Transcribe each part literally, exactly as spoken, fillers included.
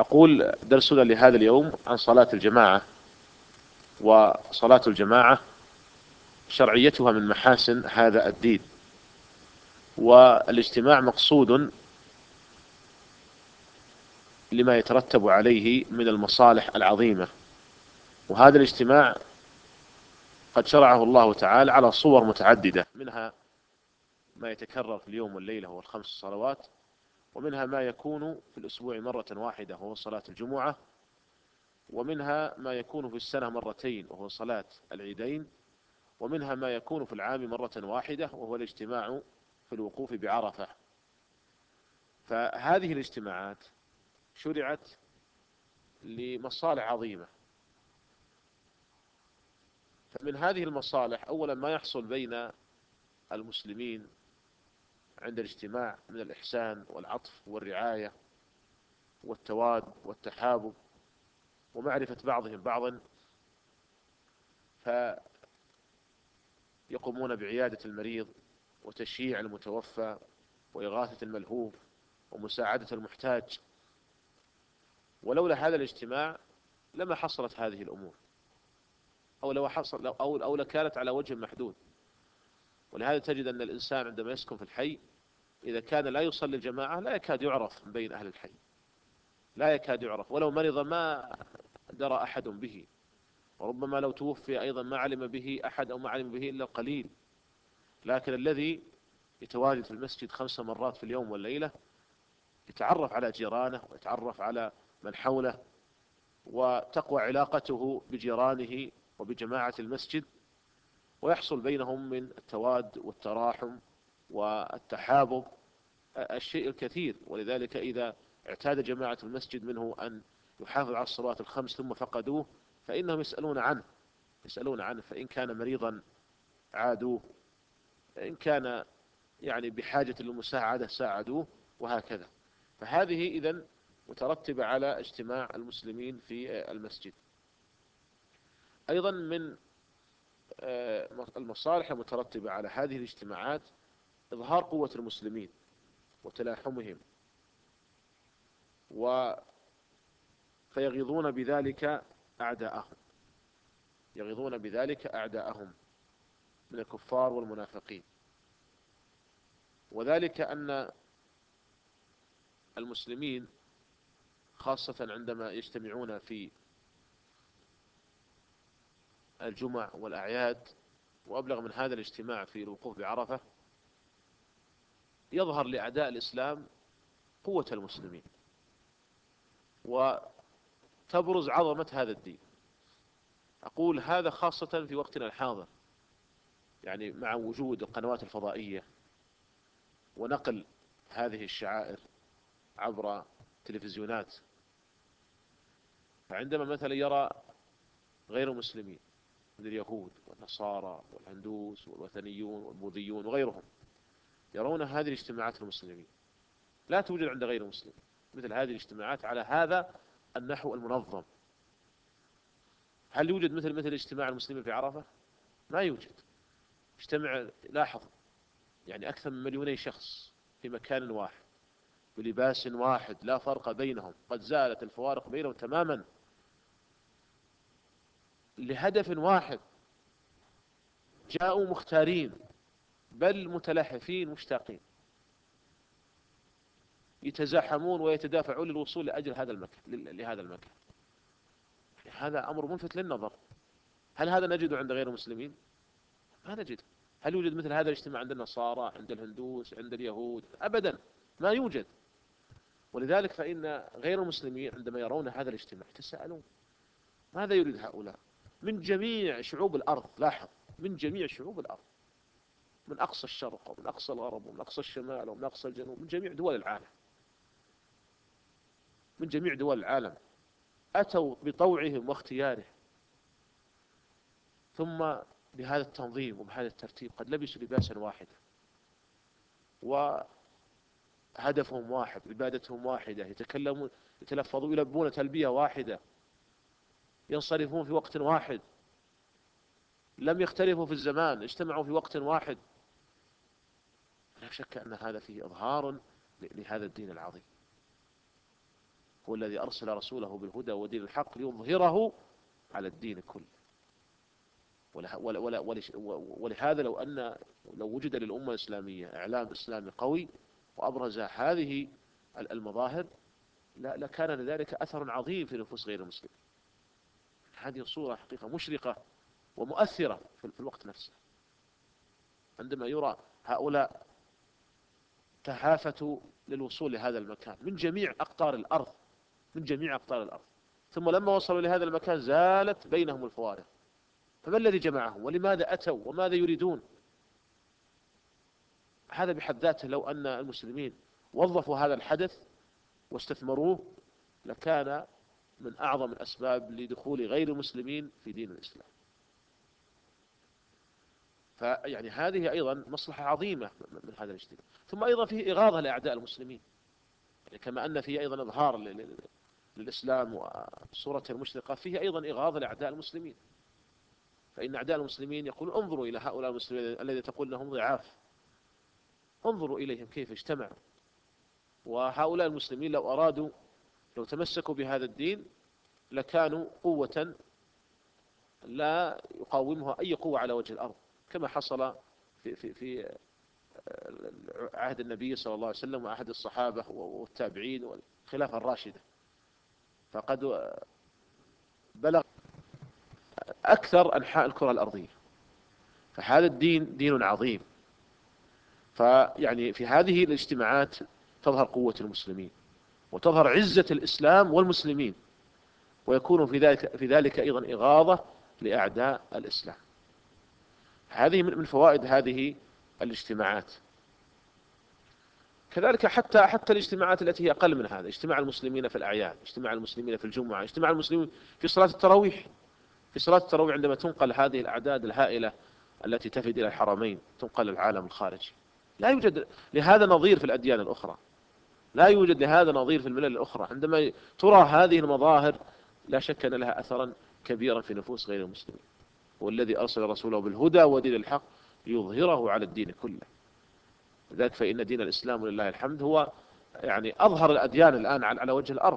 أقول درسنا لهذا اليوم عن صلاة الجماعة، وصلاة الجماعة شرعيتها من محاسن هذا الدين، والاجتماع مقصود لما يترتب عليه من المصالح العظيمة. وهذا الاجتماع قد شرعه الله تعالى على صور متعددة، منها ما يتكرر في اليوم والليلة هو الخمس صلوات، ومنها ما يكون في الأسبوع مرة واحدة وهو صلاة الجمعة، ومنها ما يكون في السنة مرتين وهو صلاة العيدين، ومنها ما يكون في العام مرة واحدة وهو الاجتماع في الوقوف بعرفة. فهذه الاجتماعات شرعت لمصالح عظيمة. فمن هذه المصالح أولا ما يحصل بين المسلمين عند الاجتماع من الإحسان والعطف والرعاية والتواد والتحابب ومعرفة بعضهم بعضا، فيقومون بعيادة المريض وتشييع المتوفى وإغاثة الملهوف ومساعدة المحتاج. ولولا هذا الاجتماع لما حصلت هذه الأمور، أو لو حصل أو أو لكانت على وجه محدود. ولهذا تجد أن الإنسان عندما يسكن في الحي إذا كان لا يصلي الجماعة لا يكاد يعرف من بين أهل الحي، لا يكاد يعرف، ولو مرض ما درى أحد به، وربما لو توفي أيضا ما علم به أحد أو ما علم به إلا قليل. لكن الذي يتواجد في المسجد خمس مرات في اليوم والليلة يتعرف على جيرانه ويتعرف على من حوله، وتقوى علاقته بجيرانه وبجماعة المسجد، ويحصل بينهم من التواد والتراحم والتحابب الشيء الكثير. ولذلك إذا اعتاد جماعة المسجد منه أن يحافظ على الصلوات الخمس ثم فقدوه فإنهم يسألون عنه يسألون عنه فإن كان مريضا عادوه، إن كان يعني بحاجة للمساعدة ساعدوه، وهكذا. فهذه إذن مترتبة على اجتماع المسلمين في المسجد. أيضا من المصالح المترتبة على هذه الاجتماعات إظهار قوة المسلمين وتلاحمهم، و فيغيظون بذلك أعداءهم يغيظون بذلك أعداءهم من الكفار والمنافقين. وذلك أن المسلمين خاصة عندما يجتمعون في الجمع والأعياد، وأبلغ من هذا الاجتماع في الوقوف بعرفة، يظهر لأعداء الإسلام قوة المسلمين وتبرز عظمة هذا الدين. أقول هذا خاصة في وقتنا الحاضر، يعني مع وجود القنوات الفضائية ونقل هذه الشعائر عبر تلفزيونات. فعندما مثلا يرى غير المسلمين من اليهود والنصارى والهندوس والوثنيون والبوذيون وغيرهم يرون هذه الاجتماعات المسلمين لا توجد عند غير المسلمين، مثل هذه الاجتماعات على هذا النحو المنظم. هل يوجد مثل مثل اجتماع المسلمين في عرفة؟ ما يوجد. اجتمع لاحظ يعني أكثر من مليوني شخص في مكان واحد بلباس واحد لا فرق بينهم، قد زالت الفوارق بينهم تماما، لهدف واحد، جاءوا مختارين بل متلهفين مشتاقين، يتزاحمون ويتدافعون للوصول لأجل هذا المكان لهذا المكان. هذا أمر ملفت للنظر. هل هذا نجده عند غير المسلمين؟ ما نجده. هل يوجد مثل هذا الاجتماع عند النصارى، عند الهندوس، عند اليهود؟ أبدا ما يوجد. ولذلك فإن غير المسلمين عندما يرون هذا الاجتماع يتساءلون ماذا يريد هؤلاء من جميع شعوب الأرض. لاحظ، من جميع شعوب الأرض، من أقصى الشرق ومن أقصى الغرب ومن أقصى الشمال ومن أقصى الجنوب، من جميع دول العالم من جميع دول العالم أتوا بطوعهم واختيارهم، ثم بهذا التنظيم وبهذا الترتيب قد لبسوا لباسا واحدا وهدفهم واحد، عبادتهم واحدة، يتكلمون يتلفظون يلبون تلبية واحدة، ينصرفون في وقت واحد، لم يختلفوا في الزمان، اجتمعوا في وقت واحد. لا شك أن هذا فيه إظهار لهذا الدين العظيم. هو الذي أرسل رسوله بالهدى ودين الحق ليظهره على الدين كله. ولهذا لو أن لو وجد للأمة الإسلامية إعلام إسلامي قوي وأبرز هذه المظاهر لكان لذلك أثر عظيم في نفوس غير المسلمين. هذه صورة حقيقة مشرقة ومؤثرة في الوقت نفسه، عندما يرى هؤلاء تهافتوا للوصول لهذا المكان من جميع أقطار الأرض، من جميع أقطار الأرض، ثم لما وصلوا لهذا المكان زالت بينهم الفوارق. فما الذي جمعهم ولماذا أتوا وماذا يريدون؟ هذا بحد ذاته لو أن المسلمين وظفوا هذا الحدث واستثمروه لكان من أعظم الأسباب لدخول غير المسلمين في دين الإسلام. فيعني هذه أيضا مصلحة عظيمة من هذا الاجتماع. ثم أيضا فيه إغاظة لأعداء المسلمين، يعني كما أن فيه أيضا إظهار للإسلام وصورته المشرقة، فيه أيضا إغاظة لأعداء المسلمين. فإن أعداء المسلمين يقول انظروا إلى هؤلاء المسلمين الذين تقول لهم ضعاف، انظروا إليهم كيف اجتمعوا. وهؤلاء المسلمين لو أرادوا لو تمسكوا بهذا الدين لكانوا قوة لا يقاومها أي قوة على وجه الأرض، كما حصل في, في, في عهد النبي صلى الله عليه وسلم وعهد الصحابة والتابعين والخلافة الراشدة. فقد بلغ أكثر أنحاء الكرة الأرضية. فهذا الدين دين عظيم. فيعني في هذه الاجتماعات تظهر قوة المسلمين وتظهر عزة الإسلام والمسلمين، ويكون في ذلك في ذلك أيضا إغاظة لأعداء الإسلام. هذه من فوائد هذه الاجتماعات. كذلك حتى حتى الاجتماعات التي هي أقل من هذا، اجتماع المسلمين في الأعياد، اجتماع المسلمين في الجمعة، اجتماع المسلمين في صلاة التراويح. في صلاة التراويح عندما تنقل هذه الأعداد الهائلة التي تفد إلى الحرمين، تنقل العالم الخارجي، لا يوجد لهذا نظير في الأديان الأخرى، لا يوجد لهذا نظير في الملل الأخرى. عندما ترى هذه المظاهر لا شك أن لها أثرا كبيرا في نفوس غير المسلمين. والذي أرسل رسوله بالهدى ودين الحق ليظهره على الدين كله. لذلك فإن دين الإسلام ولله الحمد هو يعني أظهر الأديان الآن على وجه الأرض،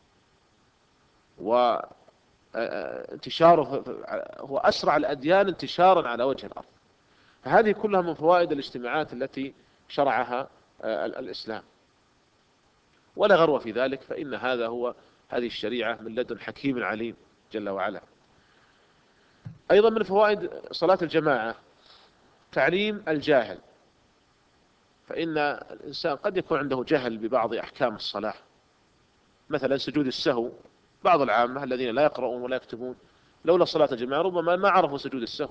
وانتشاره هو أسرع الأديان انتشارا على وجه الأرض. فهذه كلها من فوائد الاجتماعات التي شرعها الإسلام، ولا غرو في ذلك، فإن هذا هو هذه الشريعة من لدن حكيم عليم جل وعلا. أيضا من فوائد صلاة الجماعة تعليم الجاهل. فإن الإنسان قد يكون عنده جهل ببعض أحكام الصلاة، مثلا سجود السهو. بعض العامة الذين لا يقرؤون ولا يكتبون لولا صلاة الجماعة ربما ما عرفوا سجود السهو.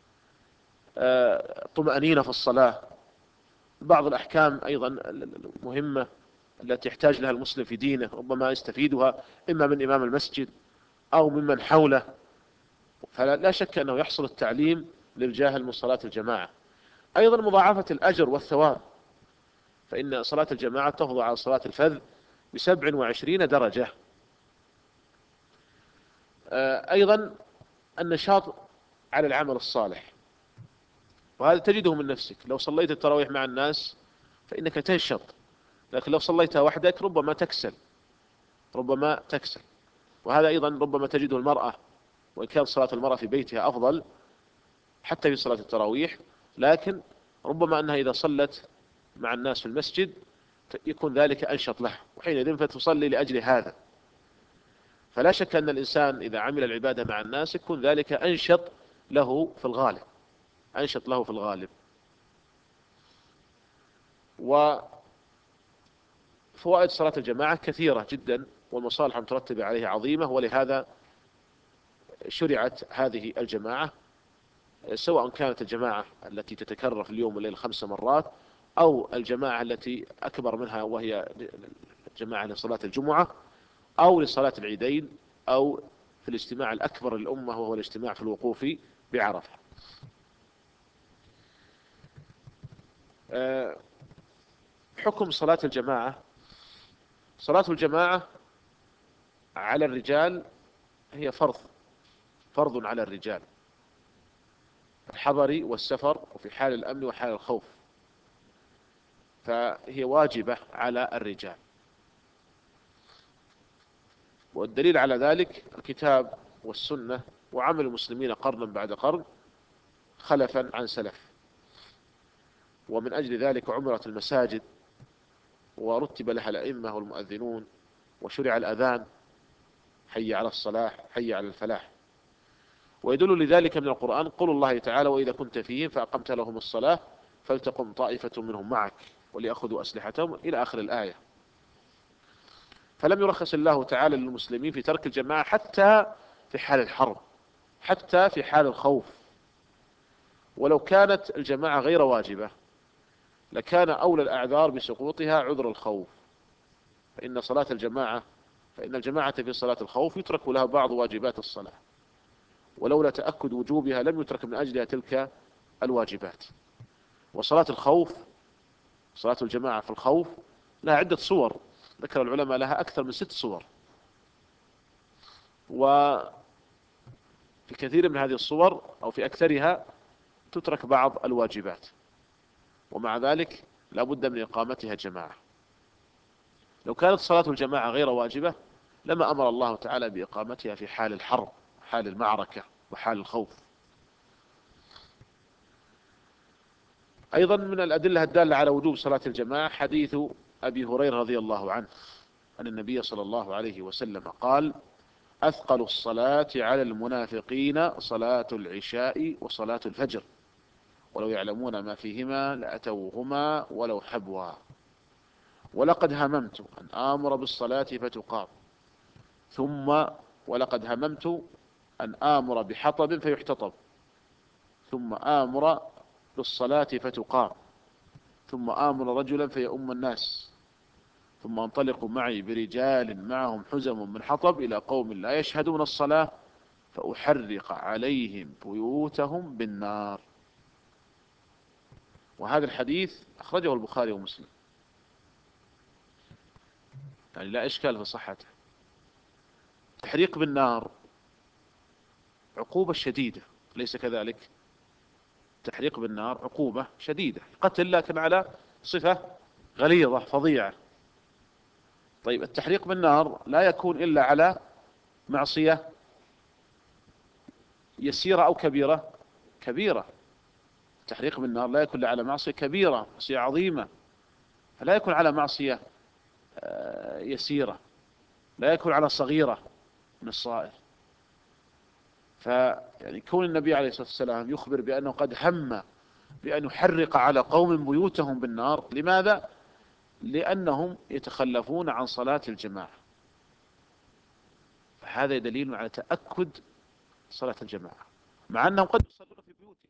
طمأنينة في الصلاة، بعض الأحكام أيضا المهمة التي يحتاج لها المسلم في دينه ربما يستفيدها إما من إمام المسجد أو ممن حوله. فلا شك أنه يحصل التعليم للجاهل من صلاة الجماعة. أيضا مضاعفة الأجر والثواب، فإن صلاة الجماعة تفضل على صلاة الفذ بسبع وعشرين درجة. أيضا النشاط على العمل الصالح، وهذا تجده من نفسك. لو صليت التراويح مع الناس فإنك تنشط، لكن لو صليتها وحدك ربما تكسل ربما تكسل وهذا أيضا ربما تجده المرأة، وإن كان صلاة المرأة في بيتها أفضل حتى في صلاة التراويح، لكن ربما أنها إذا صلت مع الناس في المسجد يكون ذلك أنشط له، وحينئذ فتصلي لأجل هذا. فلا شك أن الإنسان إذا عمل العبادة مع الناس يكون ذلك أنشط له في الغالب أنشط له في الغالب. وفوائد صلاة الجماعة كثيرة جدا، والمصالح المترتبة عليها عظيمة، ولهذا شرعت هذه الجماعة، سواء كانت الجماعة التي تتكرر في اليوم والليل خمس مرات، أو الجماعة التي أكبر منها وهي جماعة لصلاة الجمعة، أو لصلاة العيدين، أو في الاجتماع الأكبر للأمة وهو الاجتماع في الوقوف بعرفة. حكم صلاة الجماعة. صلاة الجماعة على الرجال هي فرض فرض على الرجال، الحضر والسفر، وفي حال الأمن وحال الخوف، فهي واجبة على الرجال. والدليل على ذلك الكتاب والسنة وعمل المسلمين قرنا بعد قرن خلفا عن سلف. ومن أجل ذلك عمرت المساجد ورتب لها الأئمة والمؤذنون وشرع الأذان حي على الصلاح حي على الفلاح. ويدل لذلك من القرآن قول الله تعالى وإذا كنت فيهم فأقمت لهم الصلاة فلتقم طائفة منهم معك وليأخذوا أسلحتهم إلى آخر الآية. فلم يرخص الله تعالى للمسلمين في ترك الجماعة حتى في حال الحرب، حتى في حال الخوف. ولو كانت الجماعة غير واجبة لكان أولى الأعذار بسقوطها عذر الخوف، فإن صلاة الجماعة فإن الجماعة في صلاة الخوف يترك لها بعض واجبات الصلاة، ولولا تأكد وجوبها لم يترك من أجلها تلك الواجبات. وصلاة الخوف، صلاة الجماعة في الخوف لها عدة صور، ذكر العلماء لها أكثر من ست صور، وفي كثير من هذه الصور أو في أكثرها تترك بعض الواجبات، ومع ذلك لا بد من إقامتها جماعة. لو كانت صلاة الجماعة غير واجبة لما أمر الله تعالى بإقامتها في حال الحرب، حال المعركة، وحال الخوف. أيضا من الأدلة الدالة على وجوب صلاة الجماعة حديث أبي هريرة رضي الله عنه أن النبي صلى الله عليه وسلم قال أثقل الصلاة على المنافقين صلاة العشاء وصلاة الفجر ولو يعلمون ما فيهما لأتوهما ولو حبوا ولقد هممت أن آمر بالصلاة فتقام ثم ولقد هممت أن آمر بحطب فيحتطب ثم آمر بالصلاة فتقام ثم آمر رجلا فيؤم الناس ثم انطلقوا معي برجال معهم حزم من حطب إلى قوم لا يشهدون الصلاة فأحرق عليهم بيوتهم بالنار. وهذا الحديث أخرجه البخاري ومسلم، يعني لا إشكال في صحته. تحريق بالنار عقوبة شديدة، ليس كذلك؟ تحريق بالنار عقوبة شديدة، قتل لكن على صفة غليظة فظيعة. طيب التحريق بالنار لا يكون إلا على معصية يسيرة أو كبيرة؟ كبيرة. التحريق بالنار لا يكون إلا على معصية كبيرة، معصية عظيمة، فلا يكون على معصية يسيرة، لا يكون على صغيرة من الصغائر. فيعني كون النبي عليه الصلاة والسلام يخبر بأنه قد هم بأن يحرق على قوم بيوتهم بالنار، لماذا؟ لأنهم يتخلفون عن صلاة الجماعة، فهذا دليل على تأكد صلاة الجماعة مع أنهم قد يصلون في بيوتهم.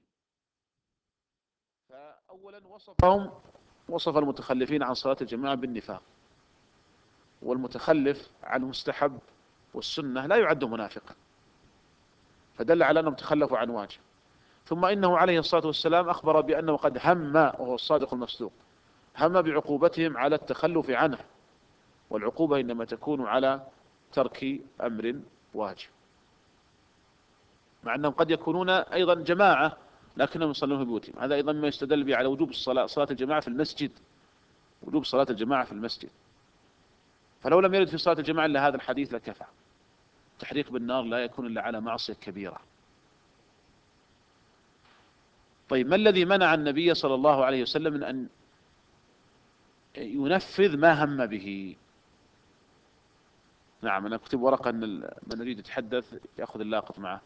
فأولا وصفهم وصف المتخلفين عن صلاة الجماعة بالنفاق، والمتخلف عن المستحب والسنة لا يعد منافقا، فدل على أنهم تخلفوا عن واجب. ثم إنه عليه الصلاة والسلام أخبر بأنه قد هم، وهو الصادق المصدوق، هم بعقوبتهم على التخلف عنه، والعقوبة إنما تكون على ترك أمر واجب، مع أنهم قد يكونون أيضا جماعة لكنهم يصلون في بيوتهم. هذا أيضا ما يستدل به على وجوب الصلاة، صلاة الجماعة في المسجد، وجوب صلاة الجماعة في المسجد. فلو لم يرد في صلاة الجماعة إلا هذا الحديث لكفى. التحريق بالنار لا يكون إلا على معصية كبيرة. طيب ما الذي منع النبي صلى الله عليه وسلم من أن ينفذ ما هم به؟ نعم، أنا أكتب ورقة أن من يريد يتحدث يأخذ اللاقط معه.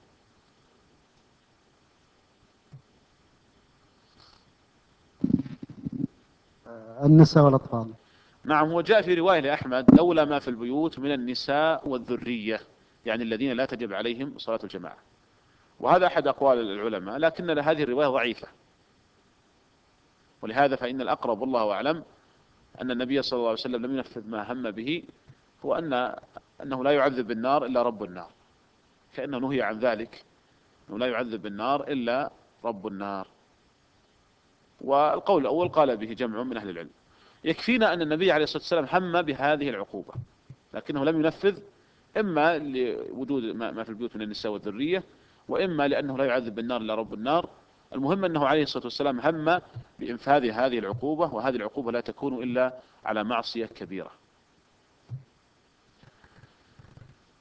النساء والأطفال. نعم، هو جاء في رواية لأحمد لولا ما في البيوت من النساء والذرية، يعني الذين لا تجب عليهم صلاة الجماعة. وهذا أحد أقوال العلماء، لكن هذه الرواية ضعيفة، ولهذا فإن الأقرب والله أعلم أن النبي صلى الله عليه وسلم لم ينفذ ما هم به، هو أن أنه لا يعذب بالنار إلا رب النار، كأنه نهي عن ذلك، أنه لا يعذب بالنار إلا رب النار. والقول الأول قال به جمع من أهل العلم. يكفينا أن النبي عليه الصلاة والسلام هم بهذه العقوبة لكنه لم ينفذ، إما لوجود ما في البيوت من النساء والذرية، وإما لأنه لا يعذب بالنار إلا رب النار. المهم أنه عليه الصلاة والسلام هم بإنفاذ هذه العقوبة، وهذه العقوبة لا تكون إلا على معصية كبيرة.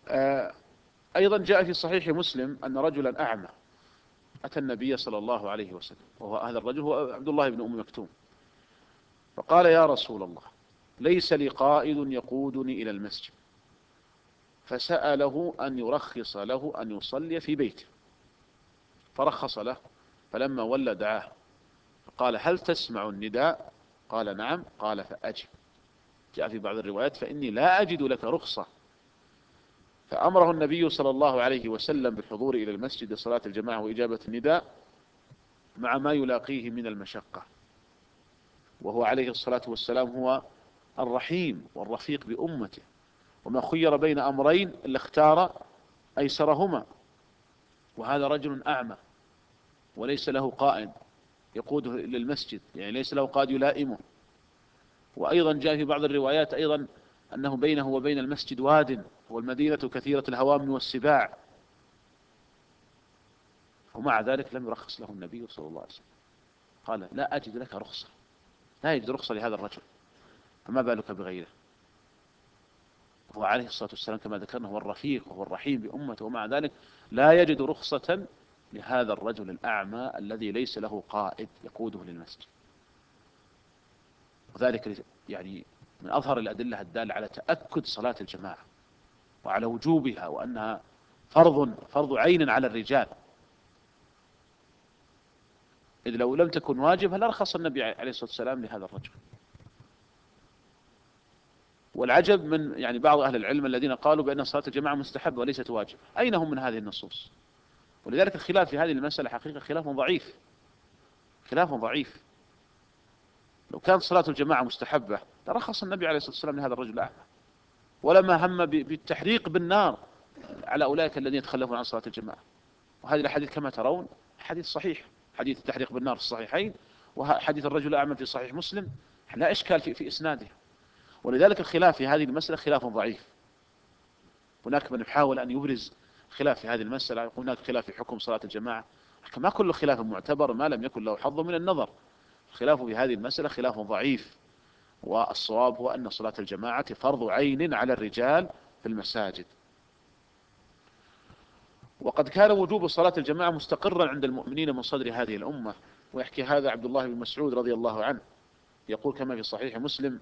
آه، أيضا جاء في صحيح مسلم أن رجلا أعمى أتى النبي صلى الله عليه وسلم، وهو هذا الرجل هو عبد الله بن أم مكتوم، فقال: يا رسول الله، ليس لي قائد يقودني إلى المسجد. فسأله أن يرخص له أن يصلي في بيته، فرخص له. فلما ولى دعاه قال: هل تسمع النداء؟ قال: نعم. قال: فأجب. جاء في بعض الروايات: فإني لا أجد لك رخصة. فأمره النبي صلى الله عليه وسلم بالحضور إلى المسجد لصلاة الجماعة وإجابة النداء مع ما يلاقيه من المشقة. وهو عليه الصلاة والسلام هو الرحيم والرفيق بأمته، وما خير بين أمرين إلا اختار أيسرهما. وهذا رجل أعمى وليس له قائد يقوده إلى المسجد، يعني ليس له قائد يلائمه. وأيضا جاء في بعض الروايات أيضا أنه بينه وبين المسجد واد، والمدينة كثيرة الهوام والسباع، ومع ذلك لم يرخص له النبي صلى الله عليه وسلم. قال: لا أجد لك رخصة. لا يجد رخصة لهذا الرجل، فما بالك بغيره؟ هو عليه الصلاة والسلام كما ذكرنا هو الرفيق وهو الرحيم بأمته، ومع ذلك لا يجد رخصة لهذا الرجل الأعمى الذي ليس له قائد يقوده للمسجد. وذلك يعني من أظهر الأدلة الدالة على تأكد صلاة الجماعة وعلى وجوبها، وأنها فرض فرض عين على الرجال، إذ لو لم تكن واجبة لرخص النبي عليه الصلاة والسلام لهذا الرجل. والعجب من يعني بعض أهل العلم الذين قالوا بأن صلاة الجماعة مستحبة وليست واجبة، أين هم من هذه النصوص؟ ولذلك الخلاف في هذه المسألة حقيقة خلاف ضعيف، خلاف ضعيف. لو كانت صلاة الجماعة مستحبة لرخص النبي عليه الصلاة والسلام لهذا الرجل الأعمى، ولما هم بالتحريق بالنار على أولئك الذين يتخلفون عن صلاة الجماعة. وهذه الحديث كما ترون حديث صحيح، حديث التحريق بالنار في الصحيحين، وحديث الرجل الأعمى في صحيح مسلم، لا إشكال في, في إسناده. ولذلك الخلاف في هذه المسألة خلاف ضعيف. هناك من يحاول أن يبرز خلاف في هذه المسألة، هناك خلاف في حكم صلاة الجماعة، لكن ما كل خلاف معتبر ما لم يكن له حظ من النظر. الخلاف في هذه المسألة خلاف ضعيف، والصواب هو أن صلاة الجماعة فرض عين على الرجال في المساجد. وقد كان وجوب صلاة الجماعة مستقرا عند المؤمنين من صدر هذه الأمة، ويحكي هذا عبد الله بن مسعود رضي الله عنه، يقول كما في صحيح مسلم: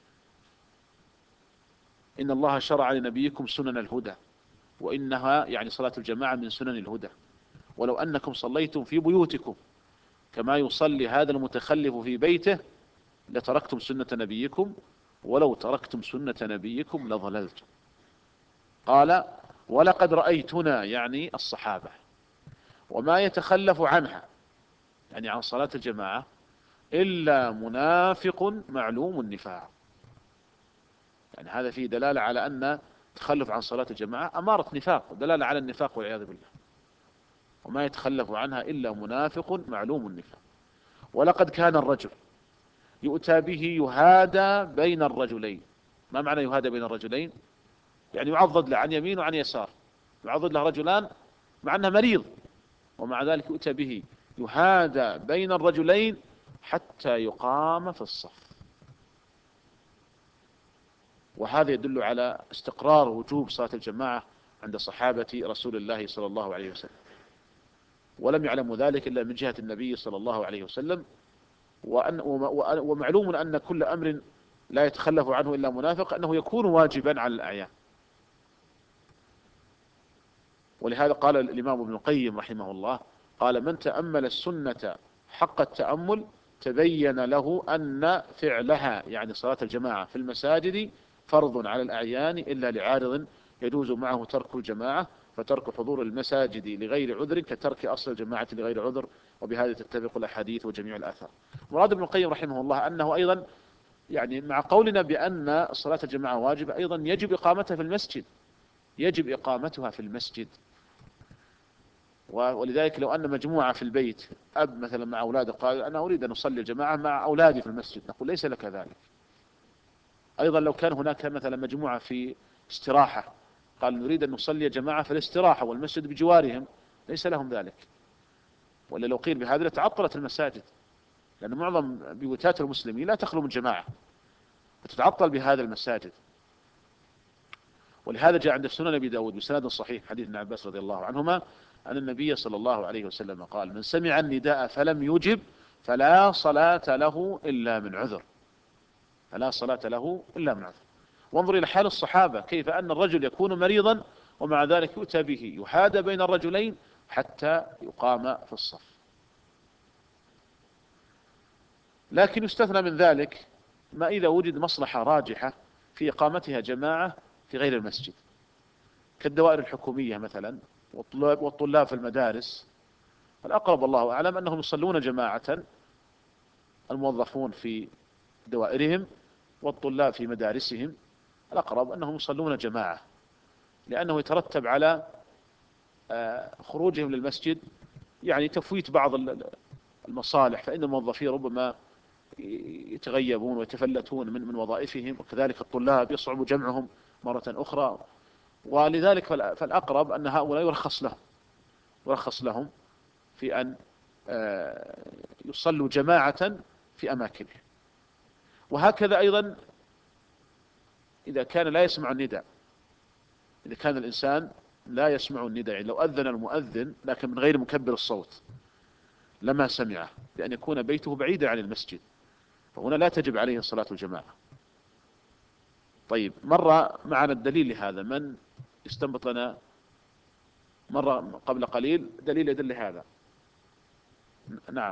إن الله شرع لنبيكم سنن الهدى، وإنها يعني صلاة الجماعة من سنن الهدى، ولو أنكم صليتم في بيوتكم كما يصلي هذا المتخلف في بيته لتركتم سنة نبيكم، ولو تركتم سنة نبيكم لضللتم. قال: ولقد رأيتنا، يعني الصحابة، وما يتخلف عنها، يعني عن صلاة الجماعة، إلا منافق معلوم النفاق. يعني هذا فيه دلالة على أن التخلف عن صلاة الجماعة أمارة نفاق، دلالة على النفاق والعياذ بالله. وما يتخلف عنها إلا منافق معلوم النفاق. ولقد كان الرجل يؤتى به يهادى بين الرجلين. ما معنى يهادى بين الرجلين؟ يعني يعضد له عن يمين وعن يسار، يعضد له رجلان مع أنه مريض، ومع ذلك يؤتى به يهادى بين الرجلين حتى يقام في الصف. وهذا يدل على استقرار وجوب صلاة الجماعة عند صحابة رسول الله صلى الله عليه وسلم، ولم يعلموا ذلك إلا من جهة النبي صلى الله عليه وسلم. وأن ومعلوم أن كل أمر لا يتخلف عنه إلا منافق أنه يكون واجبا على الأعيان. ولهذا قال الإمام ابن القيم رحمه الله: قال: من تأمل السنة حق التأمل تبين له أن فعلها، يعني صلاة الجماعة في المساجد، فرض على الأعيان إلا لعارض يجوز معه ترك الجماعة، فترك حضور المساجد لغير عذر كترك أصل الجماعة لغير عذر. وبهذا تتفق الأحاديث وجميع الآثار. مراد ابن القيم رحمه الله أنه أيضا يعني مع قولنا بأن صلاة الجماعة واجبة، أيضا يجب إقامتها في المسجد، يجب إقامتها في المسجد. ولذلك لو أن مجموعة في البيت، أب مثلا مع أولاده قال: أنا أريد أن أصلي الجماعة مع أولادي في المسجد، نقول: ليس لك ذلك. أيضا لو كان هناك مثلا مجموعة في استراحة قال: نريد أن نصلي جماعة في الاستراحة والمسجد بجوارهم، ليس لهم ذلك. ولا لو قيل بهذا لتعطلت المساجد، لأن معظم بيوتات المسلمين لا تخلو من جماعة، فتتعطل بهذا المساجد. ولهذا جاء عند سنن أبي داود بسند صحيح حديث ابن عباس رضي الله عنهما أن النبي صلى الله عليه وسلم قال: من سمع النداء فلم يجب فلا صلاة له إلا من عذر. فلا صلاة له إلا من عذر. وانظر إلى حال الصحابة، كيف أن الرجل يكون مريضا ومع ذلك يؤتى به يحاد بين الرجلين حتى يقام في الصف. لكن يستثنى من ذلك ما إذا وجد مصلحة راجحة في إقامتها جماعة في غير المسجد، كالدوائر الحكومية مثلا والطلاب والطلاب في المدارس. الأقرب الله أعلم أنهم يصلون جماعة، الموظفون في دوائرهم والطلاب في مدارسهم، الأقرب أنهم يصلون جماعة، لأنه يترتب على خروجهم للمسجد يعني تفويت بعض المصالح، فإن الموظفين ربما يتغيبون ويتفلتون من من وظائفهم، وكذلك الطلاب يصعب جمعهم مرة أخرى. ولذلك فالأقرب أن هؤلاء يرخص لهم يرخص لهم في أن يصلوا جماعة في أماكنهم. وهكذا أيضا إذا كان لا يسمع النداء، إذا كان الإنسان لا يسمع النداء، يعني لو أذن المؤذن لكن من غير مكبر الصوت لما سمعه، لأن يكون بيته بعيدا عن المسجد، فهنا لا تجب عليه صلاة الجماعة. طيب، مر معنا الدليل لهذا، من يستنبط لنا؟ مر قبل قليل دليل يدل هذا. نعم،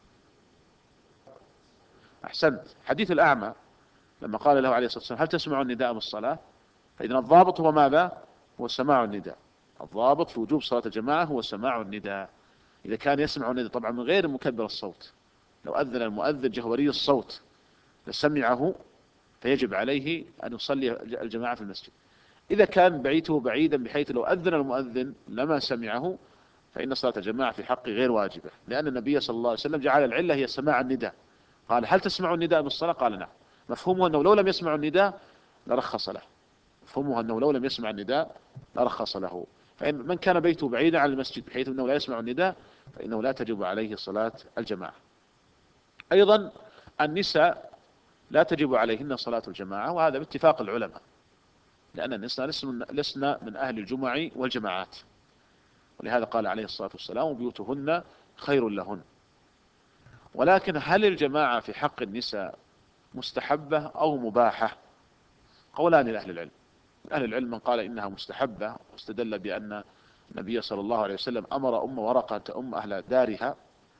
أحسنت. حديث الأعمى لما قال له عليه الصلاة والسلام: هل تسمع النداء بالصلاة؟ فإذن الضابط هو ماذا؟ هو سماع النداء. الضابط في وجوب صلاة الجماعة هو سماع النداء. إذا كان يسمع النداء طبعا من غير مكبر الصوت، لو أذن المؤذن جهوري الصوت لسمعه، فيجب عليه أن يصلي الجماعة في المسجد. إذا كان بيته بعيدا بحيث لو أذن المؤذن لما سمعه، فإن صلاة الجماعة في حقه غير واجبة، لأن النبي صلى الله عليه وسلم جعل العلة هي سماع النداء. قال: هل تسمع النداء بالصلاة؟ قال: نعم. مفهومه أنه لو لم يسمع النداء لرخص له. مفهومه أنه لو لم يسمع النداء لرخص له. فإن من كان بيته بعيدا عن المسجد بحيث أنه لا يسمع النداء، فإنه لا تجب عليه صلاة الجماعة. أيضا النساء لا تجب عليهن صلاة الجماعة، وهذا باتفاق العلماء، لأن النساء لسنا من أهل الجمع والجماعات، ولهذا قال عليه الصلاة والسلام: وبيوتهن خير لهن. ولكن هل الجماعة في حق النساء مستحبة أو مباحة؟ قولان لأهل العلم. أهل العلم من قال إنها مستحبة، واستدل بأن النبي صلى الله عليه وسلم أمر أم ورقة أم أهل دارها،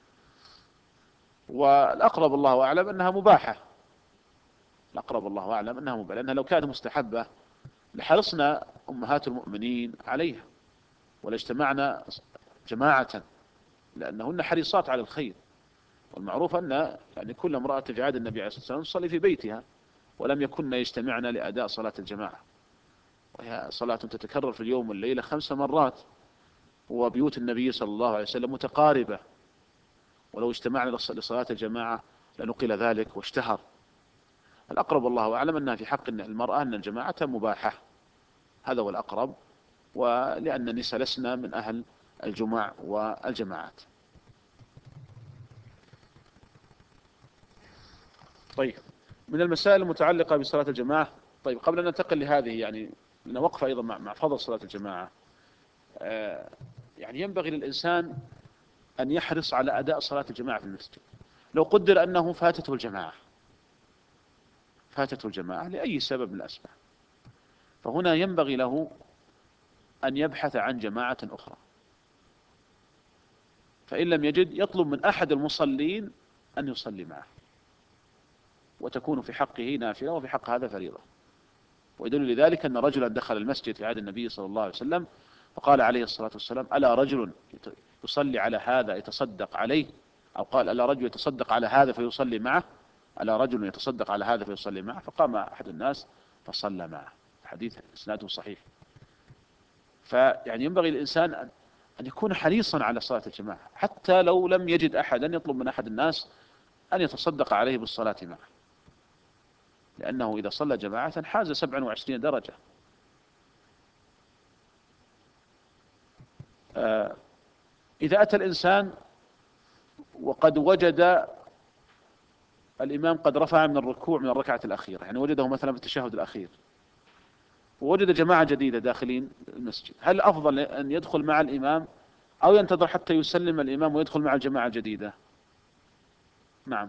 والأقرب الله أعلم أنها مباحة. الأقرب الله أعلم أنها مباحة، لأنها لو كانت مستحبة لحرصنا أمهات المؤمنين عليها ولاجتمعنا جماعة، لأنهن حريصات على الخير. والمعروف أن يعني كل امرأة تجعل النبي عليه الصلاة والسلام تصلي في بيتها، ولم يكن يجتمعن لأداء صلاة الجماعة، وهي صلاة تتكرر في اليوم والليلة خمس مرات، وبيوت النبي صلى الله عليه وسلم متقاربة، ولو اجتمعنا لصلاة الجماعة لنقل ذلك واشتهر. الأقرب الله أعلم أنها في حق المرأة أن الجماعة مباحة، هذا هو الأقرب، ولأن النساء لسنا من أهل الجمع والجماعات. طيب، من المسائل المتعلقة بصلاة الجماعة. طيب، قبل أن ننتقل لهذه يعني لنا وقفة أيضا مع فضل صلاة الجماعة. آه يعني ينبغي للإنسان أن يحرص على أداء صلاة الجماعة في المسجد. لو قدر أنه فاتته الجماعة فاتته الجماعة لأي سبب من الأسباب، فهنا ينبغي له أن يبحث عن جماعة أخرى، فإن لم يجد يطلب من أحد المصلين أن يصلي معه، وتكون في حقه نافلة وفي حق هذا فريضة. ويدل لذلك أن رجلا دخل المسجد في عهد النبي صلى الله عليه وسلم فقال عليه الصلاة والسلام: ألا رجل يصلي على هذا يتصدق عليه؟ أو قال: ألا رجل يتصدق على هذا فيصلي معه؟ ألا رجل يتصدق على هذا فيصلي معه؟ فقام أحد الناس فصلى معه. حديث إسناده صحيح. فيعني ينبغي الإنسان أن يكون حريصا على صلاة الجماعة، حتى لو لم يجد أحدا يطلب من أحد الناس أن يتصدق عليه بالصلاة معه، لأنه إذا صلى جماعة حاز سبعا وعشرين درجة. إذا أتى الإنسان وقد وجد الإمام قد رفع من الركوع من الركعة الأخيرة، يعني وجده مثلا في التشهد الأخير، ووجد جماعة جديدة داخلين المسجد، هل أفضل أن يدخل مع الإمام أو ينتظر حتى يسلم الإمام ويدخل مع الجماعة الجديدة؟ نعم،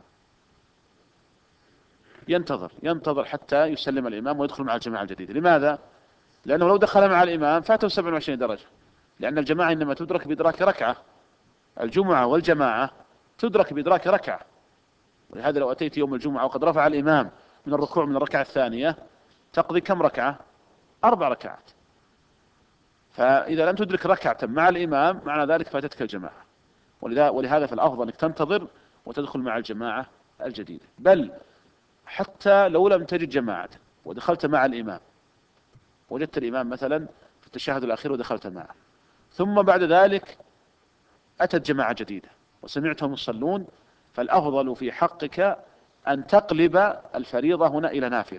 ينتظر ينتظر حتى يسلم الإمام ويدخل مع الجماعة الجديدة. لماذا؟ لأنه لو دخل مع الإمام فاته سبعة وعشرين درجة، لأن الجماعة إنما تدرك بإدراك ركعة، الجمعة والجماعة تدرك بإدراك ركعة. ولهذا لو أتيت يوم الجمعة وقد رفع الإمام من الركوع من الركعة الثانية تقضي كم ركعة؟ أربع ركعات. فإذا لم تدرك ركعة مع الإمام معنى ذلك فاتتك الجماعة. ولهذا فالأفضل أنك تنتظر وتدخل مع الجماعة الجديدة. بل حتى لو لم تجد جماعة ودخلت مع الإمام، وجدت الإمام مثلا في التشهد الأخير ودخلت معه، ثم بعد ذلك أتت جماعة جديدة وسمعتهم يصلون، فالأفضل في حقك أن تقلب الفريضة هنا إلى نافلة،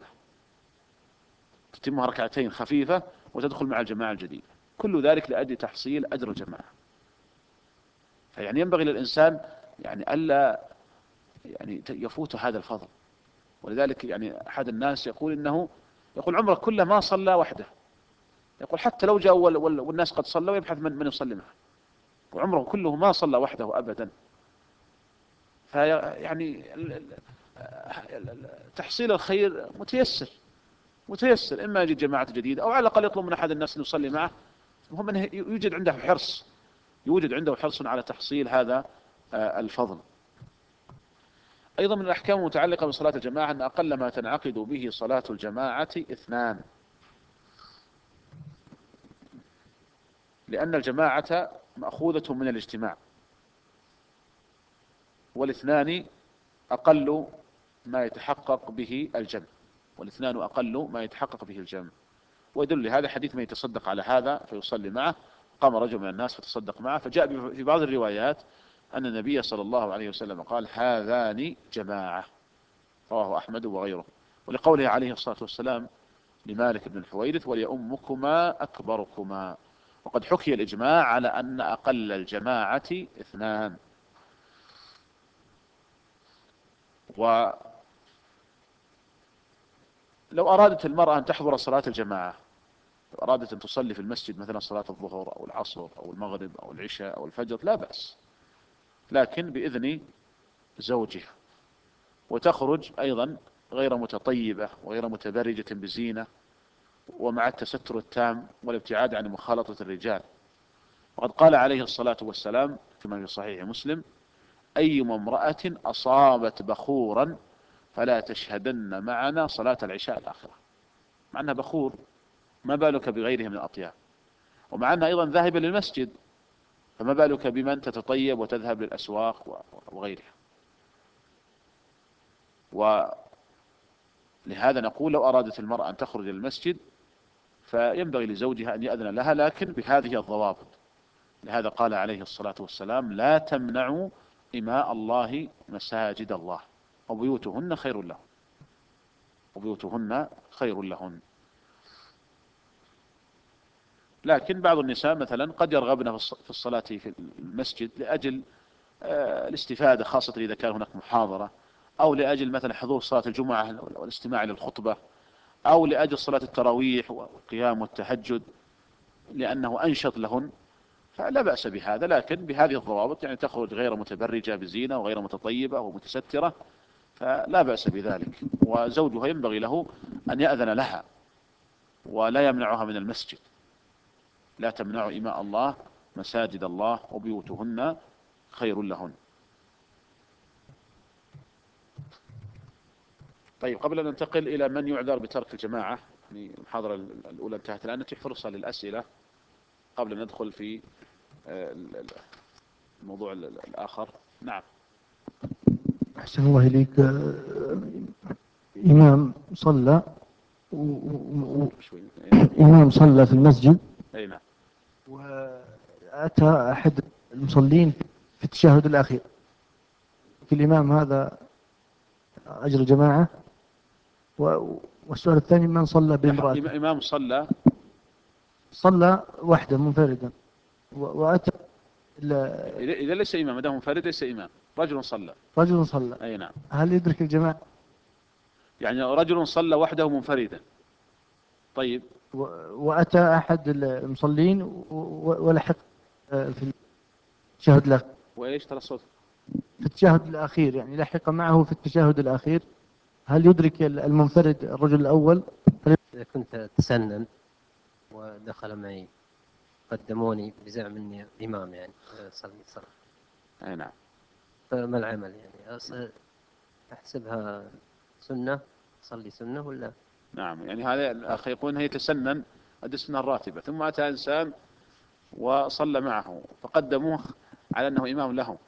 تتمها ركعتين خفيفة وتدخل مع الجماعة الجديدة، كل ذلك لأجل تحصيل أجر الجماعة. فيعني ينبغي للإنسان يعني ألا يعني يفوت هذا الفضل. ولذلك يعني أحد الناس يقول إنه يقول عمره كله ما صلى وحده، يقول حتى لو جاء والناس قد صلوا يبحث من من يصلي معه، وعمره كله ما صلى وحده أبدا. فيعني تحصيل الخير متيسر متيسر، إما يجد جماعة جديدة أو على الأقل يطلب من أحد الناس أن يصلي معه، المهم أنه يوجد عنده حرص يوجد عنده حرص على تحصيل هذا الفضل. أيضا من الأحكام المتعلقة بصلاة الجماعة أن أقل ما تنعقد به صلاة الجماعة اثنان، لأن الجماعة مأخوذة من الاجتماع، والاثنان أقل ما يتحقق به الجمع والاثنان أقل ما يتحقق به الجمع. ويدل لهذا حديث من يتصدق على هذا فيصلي معه، قام رجل من الناس فتصدق معه، فجاء في بعض الروايات أن النبي صلى الله عليه وسلم قال هذان جماعة، رواه أحمد وغيره. ولقوله عليه الصلاة والسلام لمالك بن الحويرث وليؤمكما أكبركما. وقد حكي الإجماع على أن أقل الجماعة اثنان. ولو أرادت المرأة أن تحضر صلاة الجماعة، لو أرادت أن تصلي في المسجد مثلا صلاة الظهر أو العصر أو المغرب أو العشاء أو الفجر لا بأس، لكن بإذن زوجها، وتخرج أيضا غير متطيبة وغير متبرجة بزينة، ومع التستر التام والابتعاد عن مخالطة الرجال. وقد قال عليه الصلاة والسلام كما في صحيح مسلم أيما امرأة أصابت بخورا فلا تشهدن معنا صلاة العشاء الآخرة. مع أنها بخور ما بالك بغيرها من الأطياب، ومع أنها أيضا ذاهبة للمسجد، فما بالك بمن تتطيب وتذهب للأسواق وغيرها. ولهذا نقول لو أرادت المرأة أن تخرج للمسجد فينبغي لزوجها أن يأذن لها، لكن بهذه الضوابط. لهذا قال عليه الصلاة والسلام لا تمنعوا إماء الله مساجد الله وبيوتهن خير لهن وبيوتهن خير لهن. لكن بعض النساء مثلا قد يرغبن في الصلاة في المسجد لأجل الاستفادة، خاصة إذا كان هناك محاضرة، أو لأجل مثلا حضور صلاة الجمعة والاستماع للخطبة، أو لأجل صلاة التراويح والقيام والتهجد لأنه أنشط لهن، فلا بأس بهذا، لكن بهذه الضوابط، يعني تخرج غير متبرجة بزينة وغير متطيبة ومتسترة، فلا بأس بذلك. وزوجها ينبغي له أن يأذن لها ولا يمنعها من المسجد. لا تمنعوا إماء الله مساجد الله وبيوتهن خير لهن. طيب، قبل أن ننتقل إلى من يعذر بترك الجماعة، يعني المحاضرة الأولى انتهت، الآن نتيح فرصة للأسئلة قبل أن ندخل في الموضوع الآخر. نعم. أحسن الله إليك. إمام صلى و... و... إمام صلى في المسجد، أي نعم، وأتى أحد المصلين في التشهد الأخير، في الإمام هذا أجر جماعة. و... والسؤال الثاني من صلى بامرأة، إمام صلى صلى وحده منفردا و... وأتى إذا ليس إمام، ما دام منفرد ليس إمام، رجل صلى رجل صلى، أي نعم، هل يدرك الجماعة؟ يعني رجل صلى وحده منفردا. طيب، و- وأتى أحد المصلين و- و- ولحق آه، في التشهد الأخير وإيش ترى الصوت؟ في التشهد الأخير يعني لحق معه في التشهد الأخير، هل يدرك المنفرد الرجل الأول؟ إذا كنت تسنن ودخل معي قدموني بزعم إني إمام يعني أصلي الصلاة، أي نعم. فما العمل يعني؟ أص- أحسبها سنة، أصلي سنة ولا؟ نعم، يعني هذا الأخ يقول هي تسنن أدى السنة الراتبة، ثم أتى إنسان وصلى معه فقدموه على أنه إمام لهم،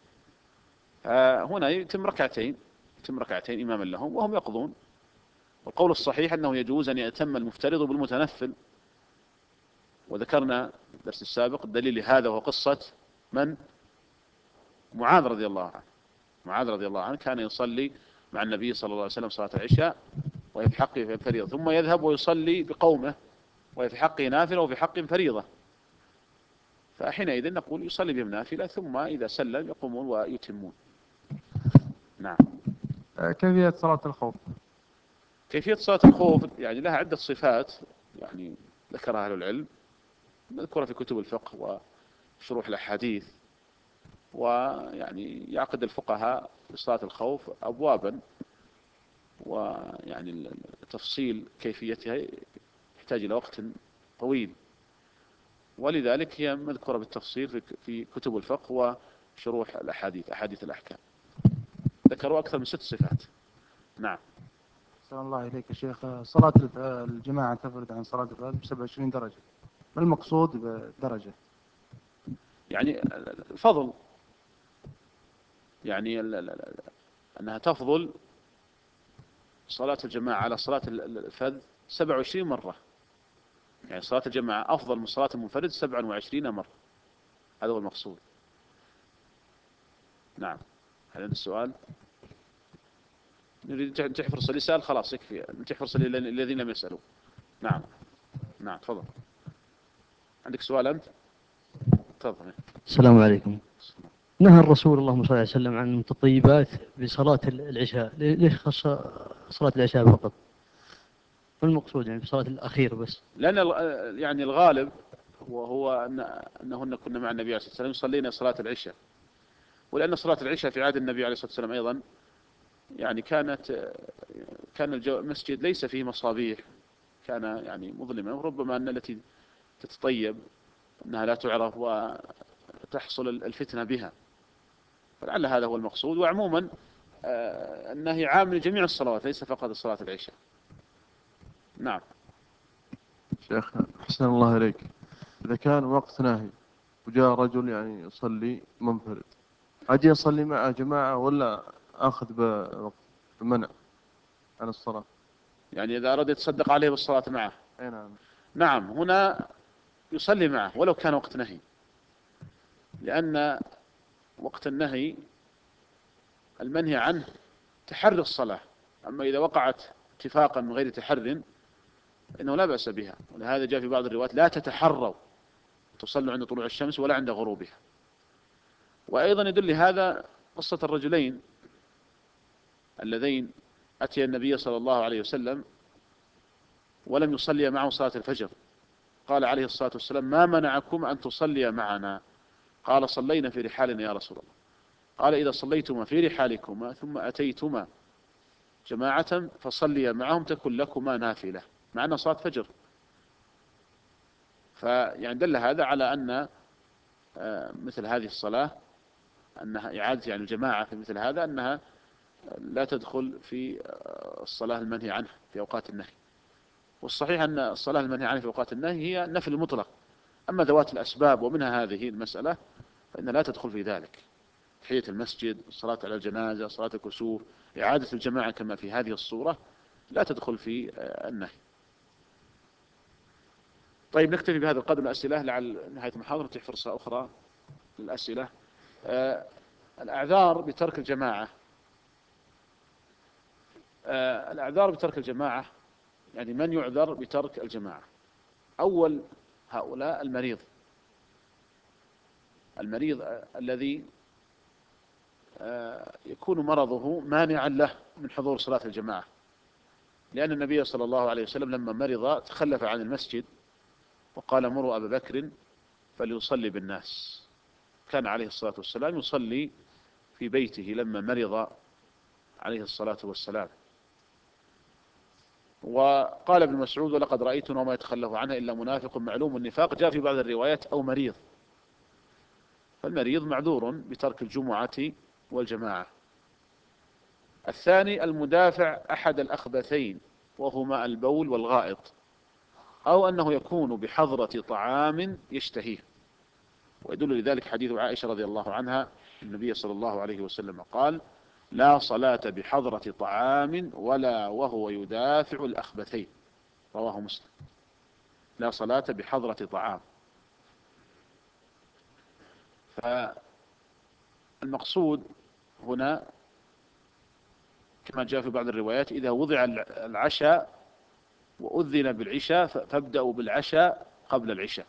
فهنا يتم ركعتين يتم ركعتين إماما لهم وهم يقضون. والقول الصحيح أنه يجوز أن يأتم المفترض بالمتنفل، وذكرنا الدرس السابق الدليل لهذا وهو قصة من؟ معاذ رضي الله عنه. معاذ رضي الله عنه كان يصلي مع النبي صلى الله عليه وسلم صلاة العشاء وهي في حقه فريضة، ثم يذهب ويصلي بقومه وهي في حقه نافلة وفي حق فريضة، فحينئذ نقول يصلي بهم نافلة ثم إذا سلم يقومون ويتمون. نعم. كيفية صلاة الخوف؟ كيفية صلاة الخوف يعني لها عدة صفات يعني ذكرها أهل العلم، نذكرها في كتب الفقه وشروح الأحاديث، ويعني يعقد الفقهاء لصلاة الخوف أبوابا، ويعني تفصيل كيفيتها يحتاج إلى وقت طويل، ولذلك هي مذكورة بالتفصيل في كتب الفقه وشروح الأحاديث أحاديث الأحكام، ذكروا أكثر من ست صفات. نعم. صلى الله إليك يا شيخ، صلاة الف- الجماعة تفرد عن صلاة الفرد ب سبعة وعشرين درجة، ما المقصود بدرجة؟ يعني الفضل، يعني ال- ال- ال- أنها تفضل صلاة الجماعة على صلاة الفرد سبعة وعشرين مرة، يعني صلاة الجماعة أفضل من صلاة المنفرد سبعة وعشرين مرة، هذا هو المقصود. نعم. هل عندك السؤال؟ نريد نتيح فرصة لسأل خلاص يكفي، نتيح فرصة للذين لم يسألوا. نعم. نعم تفضل. عندك سؤال أنت؟ تفضل. السلام عليكم. نهى الرسول اللهم صل عليه وسلم عن المتطيبات بصلاة العشاء، ليش خص صلاة العشاء فقط؟ ما المقصود يعني بصلاة الأخير بس؟ لأن يعني الغالب وهو أن أنهن كنا مع النبي عليه الصلاة والسلام يصلين صلاة العشاء، ولأن صلاة العشاء في عهد النبي عليه الصلاة والسلام أيضا يعني كانت كان المسجد ليس فيه مصابيح، كان يعني مظلما، وربما أن التي تتطيب أنها لا تعرف وتحصل الفتنة بها، فلعل هذا هو المقصود. وعموما النهي عام لجميع الصلوات ليس فقط صلاة العشاء. نعم. شيخ أحسن الله إليك، إذا كان وقت نهي وجاء رجل يعني يصلي منفرد، أجي أصلي مع جماعة ولا أخذ بوقت بمنع عن الصلاة؟ يعني إذا أراد يتصدق عليه بالصلاة معه. أي نعم. نعم، هنا يصلي معه ولو كان وقت نهي، لأن وقت النهي المنهي عنه تحري الصلاة، أما إذا وقعت اتفاقا من غير تحر إنه لا بأس بها، ولهذا جاء في بعض الروايات لا تتحروا تصلوا عند طلوع الشمس ولا عند غروبها. وأيضا يدل هذا قصة الرجلين اللذين أتي النبي صلى الله عليه وسلم ولم يصلي معه صلاة الفجر، قال عليه الصلاة والسلام ما منعكم أن تصلي معنا؟ قال صلينا في رحالنا يا رسول الله. قال إذا صليتما في رحالكما ثم أتيتما جماعة فصلي معهم تكن لكما نافلة، مع أنها صلاة فجر. فيعني دل هذا على أن مثل هذه الصلاة أنها إعادة يعني الجماعة في مثل هذا أنها لا تدخل في الصلاة المنهي عنها في أوقات النهي. والصحيح أن الصلاة المنهي عنها في أوقات النهي هي نفل المطلق، أما ذوات الأسباب ومنها هذه المسألة فإن لا تدخل في ذلك، تحية المسجد، الصلاة على الجنازة، صلاة الكسوف، إعادة الجماعة كما في هذه الصورة لا تدخل في النهي. طيب نكتفي بهذا القدر من الأسئلة، لعل نهاية المحاضرة نتيح فرصة أخرى للأسئلة. آه الأعذار بترك الجماعة. آه الأعذار بترك الجماعة، يعني من يعذر بترك الجماعة؟ أول هؤلاء المريض، المريض آه الذي آه يكون مرضه مانعا له من حضور صلاة الجماعة، لأن النبي صلى الله عليه وسلم لما مرض تخلف عن المسجد وقال مروا أبا بكر فليصلي بالناس. كان عليه الصلاة والسلام يصلي في بيته لما مرض عليه الصلاة والسلام. وقال ابن مسعود ولقد رأيتنا وما يتخلف عنها إلا منافق معلوم النفاق، جاء في بعض الروايات أو مريض. فالمريض معذور بترك الجمعة والجماعة. الثاني المدافع أحد الأخبثين وهما البول والغائط، أو أنه يكون بحضرة طعام يشتهيه. ويدل لذلك حديث عائشة رضي الله عنها النبي صلى الله عليه وسلم قال لا صلاة بحضرة طعام ولا وهو يدافع الأخبثين، رواه مسلم. لا صلاة بحضرة طعام. فالمقصود هنا كما جاء في بعض الروايات إذا وضع العشاء وأذن بالعشاء فابدأوا بالعشاء قبل العشاء.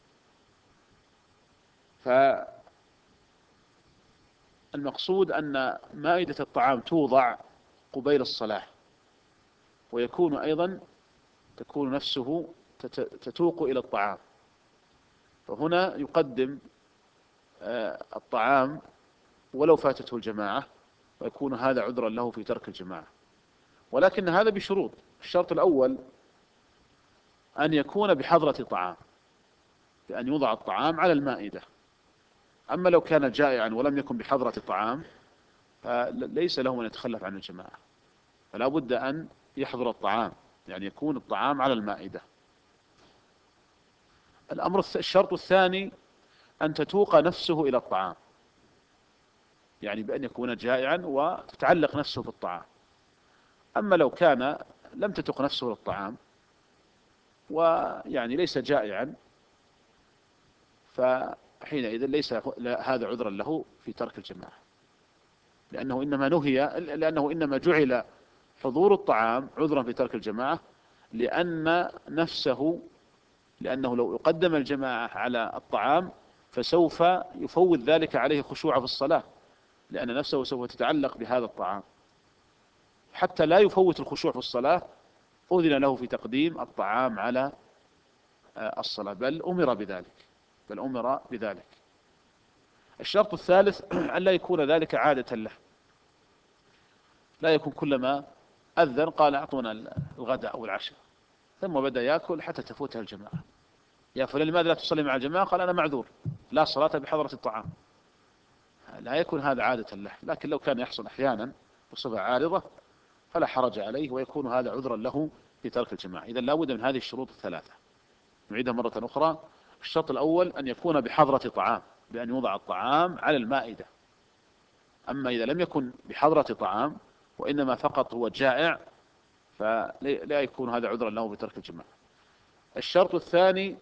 فالمقصود أن مائدة الطعام توضع قبيل الصلاة، ويكون أيضا تكون نفسه تتوق إلى الطعام، فهنا يقدم الطعام ولو فاتته الجماعة، ويكون هذا عذرا له في ترك الجماعة. ولكن هذا بشروط. الشرط الأول أن يكون بحضرة طعام، بأن يوضع الطعام على المائدة. أما لو كان جائعا ولم يكن بحضرة طعام فليس له أن يتخلف عن الجماعة، فلا بد أن يحضر الطعام، يعني يكون الطعام على المائدة. الأمر الشرط الثاني أن تتوق نفسه إلى الطعام، يعني بأن يكون جائعا وتتعلق نفسه في الطعام. أما لو كان لم تتق نفسه للطعام ويعني ليس جائعا فحينئذ ليس هذا عذرا له في ترك الجماعة، لأنه إنما نهي لأنه إنما جعل حضور الطعام عذرا في ترك الجماعة لأن نفسه لأنه لو يقدم الجماعة على الطعام فسوف يفوت ذلك عليه خشوع في الصلاة، لأن نفسه سوف تتعلق بهذا الطعام. حتى لا يفوت الخشوع في الصلاة أذن له في تقديم الطعام على الصلاة، بل أمر بذلك بل أمر بذلك. الشرط الثالث أن لا يكون ذلك عادة له، لا يكون كلما أذن قال أعطونا الغداء أو العشاء ثم بدأ يأكل حتى تفوتها الجماعة. يا فلان لماذا لا تصلي مع الجماعة؟ قال أنا معذور، لا صلاة بحضرة الطعام. لا يكون هذا عادة له، لكن لو كان يحصل أحيانا بصفة عارضة فلا حرج عليه، ويكون هذا عذرا له في ترك الجماعة. إذا لا بد من هذه الشروط الثلاثة. نعيدها مرة أخرى. الشرط الأول أن يكون بحضرة طعام، بأن يوضع الطعام على المائدة. أما إذا لم يكن بحضرة طعام وإنما فقط هو جائع فلا يكون هذا عذرا له بترك الجماعة. الشرط الثاني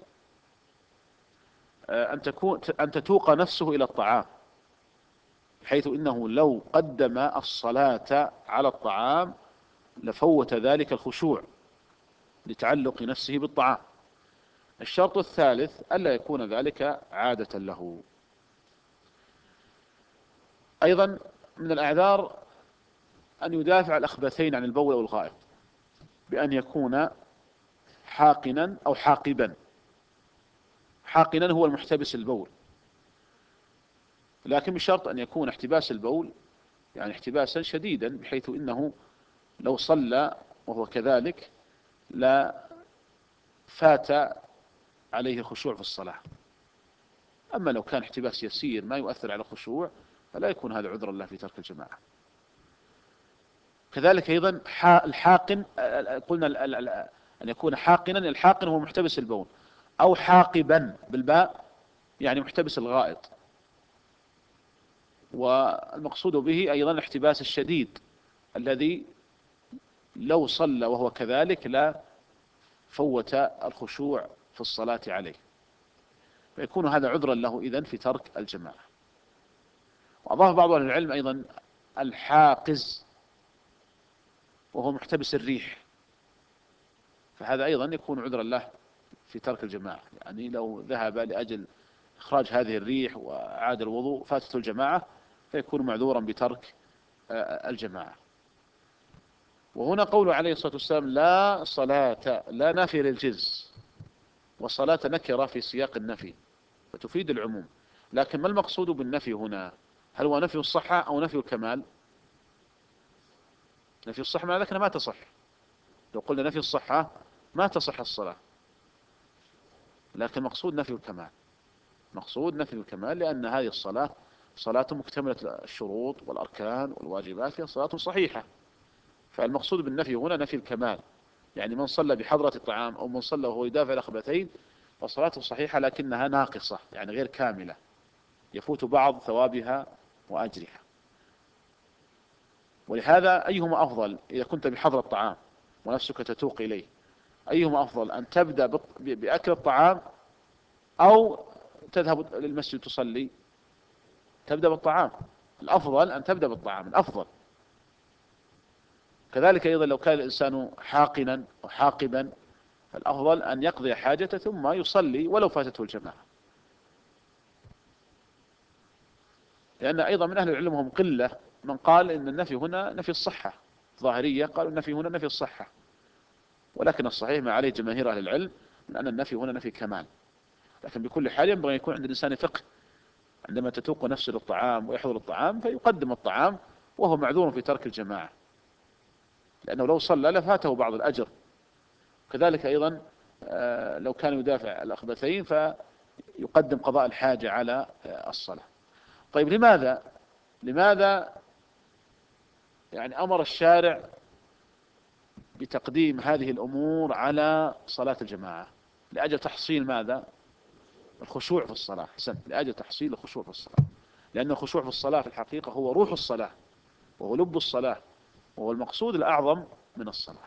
أن تكون أن تتوق نفسه إلى الطعام، بحيث إنه لو قدم الصلاة على الطعام لفوت ذلك الخشوع لتعلق نفسه بالطعام. الشرط الثالث ألا يكون ذلك عادة له. أيضا من الأعذار أن يدافع الأخبثين عن البول أو الغائط بأن يكون حاقنا أو حاقبا. حاقنا هو المحتبس البول، لكن بشرط أن يكون احتباس البول يعني احتباسا شديدا، بحيث إنه لو صلى وهو كذلك لا فات عليه الخشوع في الصلاة. أما لو كان احتباس يسير ما يؤثر على الخشوع فلا يكون هذا عذرا له في ترك الجماعة. كذلك أيضا الحاقن، قلنا أن يكون حاقنا، الحاقن هو محتبس البول، أو حاقبا بالباء يعني محتبس الغائط. والمقصود به أيضا الاحتباس الشديد الذي لو صلى وهو كذلك لا فوت الخشوع في الصلاة عليه، فيكون هذا عذرا له إذن في ترك الجماعة. وأضاف بعض أهل العلم أيضا الحاقز وهو محتبس الريح، فهذا أيضا يكون عذرا له في ترك الجماعة، يعني لو ذهب لأجل إخراج هذه الريح وعاد الوضوء فاتته الجماعة فيكون معذورا بترك الجماعة. وهنا قوله عليه الصلاة والسلام لا صلاة، لا نافية للجنس، والصلاة نكرة في سياق النفي وتفيد العموم. لكن ما المقصود بالنفي هنا؟ هل هو نفي الصحة أو نفي الكمال؟ نفي الصحة معنى ذلك ما تصح. لو قلنا نفي الصحة ما تصح الصلاة، لكن مقصود نفي الكمال، مقصود نفي الكمال، لأن هذه الصلاة صلاة مكتملة الشروط والأركان والواجبات، هي صلاة صحيحة. فالمقصود بالنفي هنا نفي الكمال، يعني من صلى بحضرة الطعام أو من صلى وهو يدافع الأخبثين فصلاته صحيحة لكنها ناقصة، يعني غير كاملة، يفوت بعض ثوابها وأجرها. ولهذا أيهما أفضل إذا كنت بحضرة الطعام ونفسك تتوق إليه، أيهما أفضل أن تبدأ بأكل الطعام أو تذهب للمسجد تصلي؟ تبدأ بالطعام، الأفضل أن تبدأ بالطعام الأفضل. كذلك أيضا لو كان الإنسان حاقنا أو حاقبا فالأفضل أن يقضي حاجته ثم يصلي ولو فاتته الجماعة، لأن أيضا من أهل العلم هم قلة من قال إن النفي هنا نفي الصحة، ظاهرية قالوا النفي هنا نفي الصحة، ولكن الصحيح ما عليه جماهير أهل العلم من أن النفي هنا نفي كمال. لكن بكل حال ينبغي أن يكون عند الإنسان فقه عندما تتوق نفسه للطعام ويحضر الطعام فيقدم الطعام وهو معذور في ترك الجماعة، لأنه لو صلى لفاته بعض الأجر. كذلك أيضا لو كان يدافع الأخبثين فيقدم قضاء الحاجة على الصلاة. طيب لماذا لماذا يعني أمر الشارع بتقديم هذه الأمور على صلاة الجماعة؟ لأجل تحصيل ماذا؟ الخشوع في الصلاة. حسن، لأجل تحصيل الخشوع في الصلاة، لأن الخشوع في الصلاة في الحقيقة هو روح الصلاة وهو لب الصلاة وهو المقصود الأعظم من الصلاة.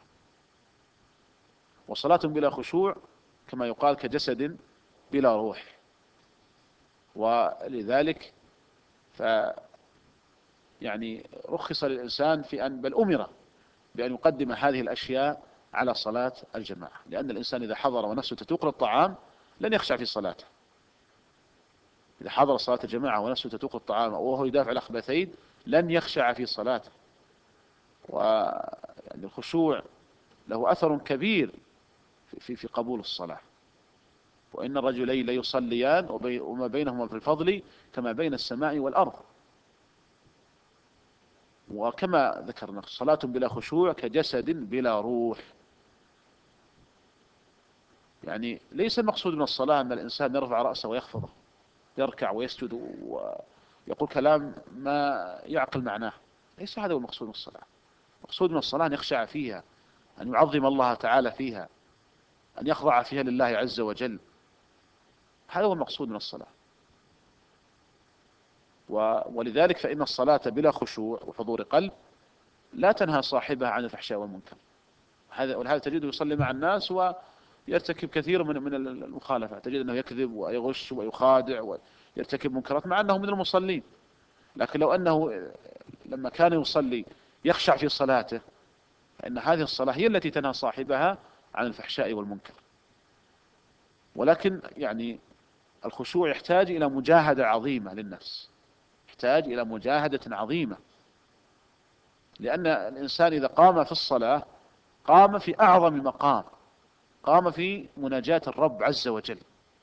وصلاة بلا خشوع كما يقال كجسد بلا روح، ولذلك ف يعني رخص للإنسان في أن بل أمر بأن يقدم هذه الأشياء على صلاة الجماعة، لأن الإنسان إذا حضر ونفسه تتوق للطعام لن يخشع في صلاته. إذا حضر صلاة الجماعة ونفسه تتوق الطعام وهو يدافع الأخبثين لن يخشع في صلاته. ويعني الخشوع له أثر كبير في في قبول الصلاة. وإن الرجلين ليصليان وما بينهما في الفضل كما بين السماء والأرض. وكما ذكرنا صلاة بلا خشوع كجسد بلا روح. يعني ليس المقصود من الصلاة أن الإنسان يرفع رأسه ويخفضه، يركع ويسجد ويقول كلام ما يعقل معناه، ليس هذا هو المقصود من الصلاة. المقصود من الصلاة أن يخشع فيها، أن يعظم الله تعالى فيها، أن يخضع فيها لله عز وجل. هذا هو المقصود من الصلاة. ولذلك فإن الصلاة بلا خشوع وحضور قلب لا تنهى صاحبها عن الفحشاء والمنكر. ولهذا تجده يصلي مع الناس ويرتكب كثير من من المخالفات، تجد أنه يكذب ويغش ويخادع ويرتكب منكرات مع أنه من المصلين. لكن لو أنه لما كان يصلي يخشع في صلاته فإن هذه الصلاة هي التي تنهى صاحبها عن الفحشاء والمنكر. ولكن يعني الخشوع يحتاج إلى مجاهدة عظيمة للنفس، يحتاج إلى مجاهدة عظيمة، لأن الإنسان إذا قام في الصلاة قام في أعظم مقام، قام في مناجاة الرب عز وجل،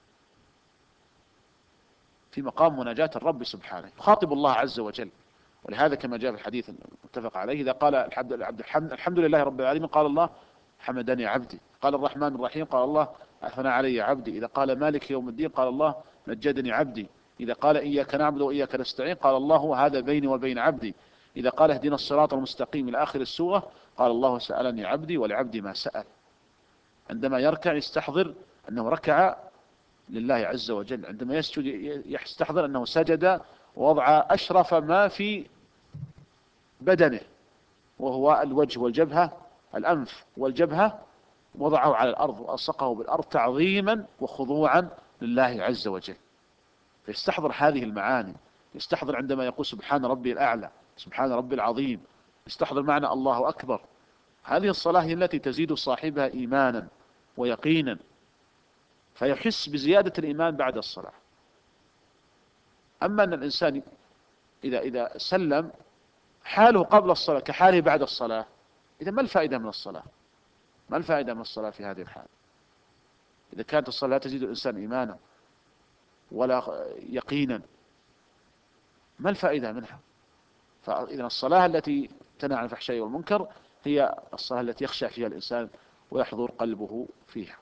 في مقام مناجاة الرب سبحانه، يخاطب الله عز وجل. ولهذا كما جاء في الحديث المتفق عليه إذا قال العبد الحمد, الحمد لله رب العالمين قال الله حمدني عبدي، قال الرحمن الرحيم قال الله أثنى علي عبدي، إذا قال مالك يوم الدين قال الله مجدني عبدي، إذا قال إياك نعبد وإياك نستعين قال الله هذا بيني وبين عبدي، إذا قال اهدنا الصراط المستقيم إلى آخر السورة قال الله سألني عبدي ولعبدي ما سأل. عندما يركع يستحضر أنه ركع لله عز وجل، عندما يسجد يستحضر أنه سجد ووضع أشرف ما في بدنه وهو الوجه والجبهة، الأنف والجبهة، وضعه على الأرض وألصقه بالأرض تعظيما وخضوعا لله عز وجل. فيستحضر هذه المعاني، يستحضر عندما يقول سبحان ربي الأعلى سبحان ربي العظيم، يستحضر معنى الله أكبر. هذه الصلاة هي التي تزيد صاحبها إيمانا ويقينا، فيحس بزيادة الإيمان بعد الصلاة. أما أن الإنسان إذا إذا سلم حاله قبل الصلاة كحاله بعد الصلاة إذا ما الفائدة من الصلاة؟ ما الفائدة من الصلاة في هذه الحال؟ إذا كانت الصلاة لا تزيد الإنسان إيمانا ولا يقينا، ما الفائدة منها؟ فإذا الصلاة التي تنهى عن الفحشاء والمنكر هي الصلاة التي يخشع فيها الإنسان ويحضر قلبه فيها.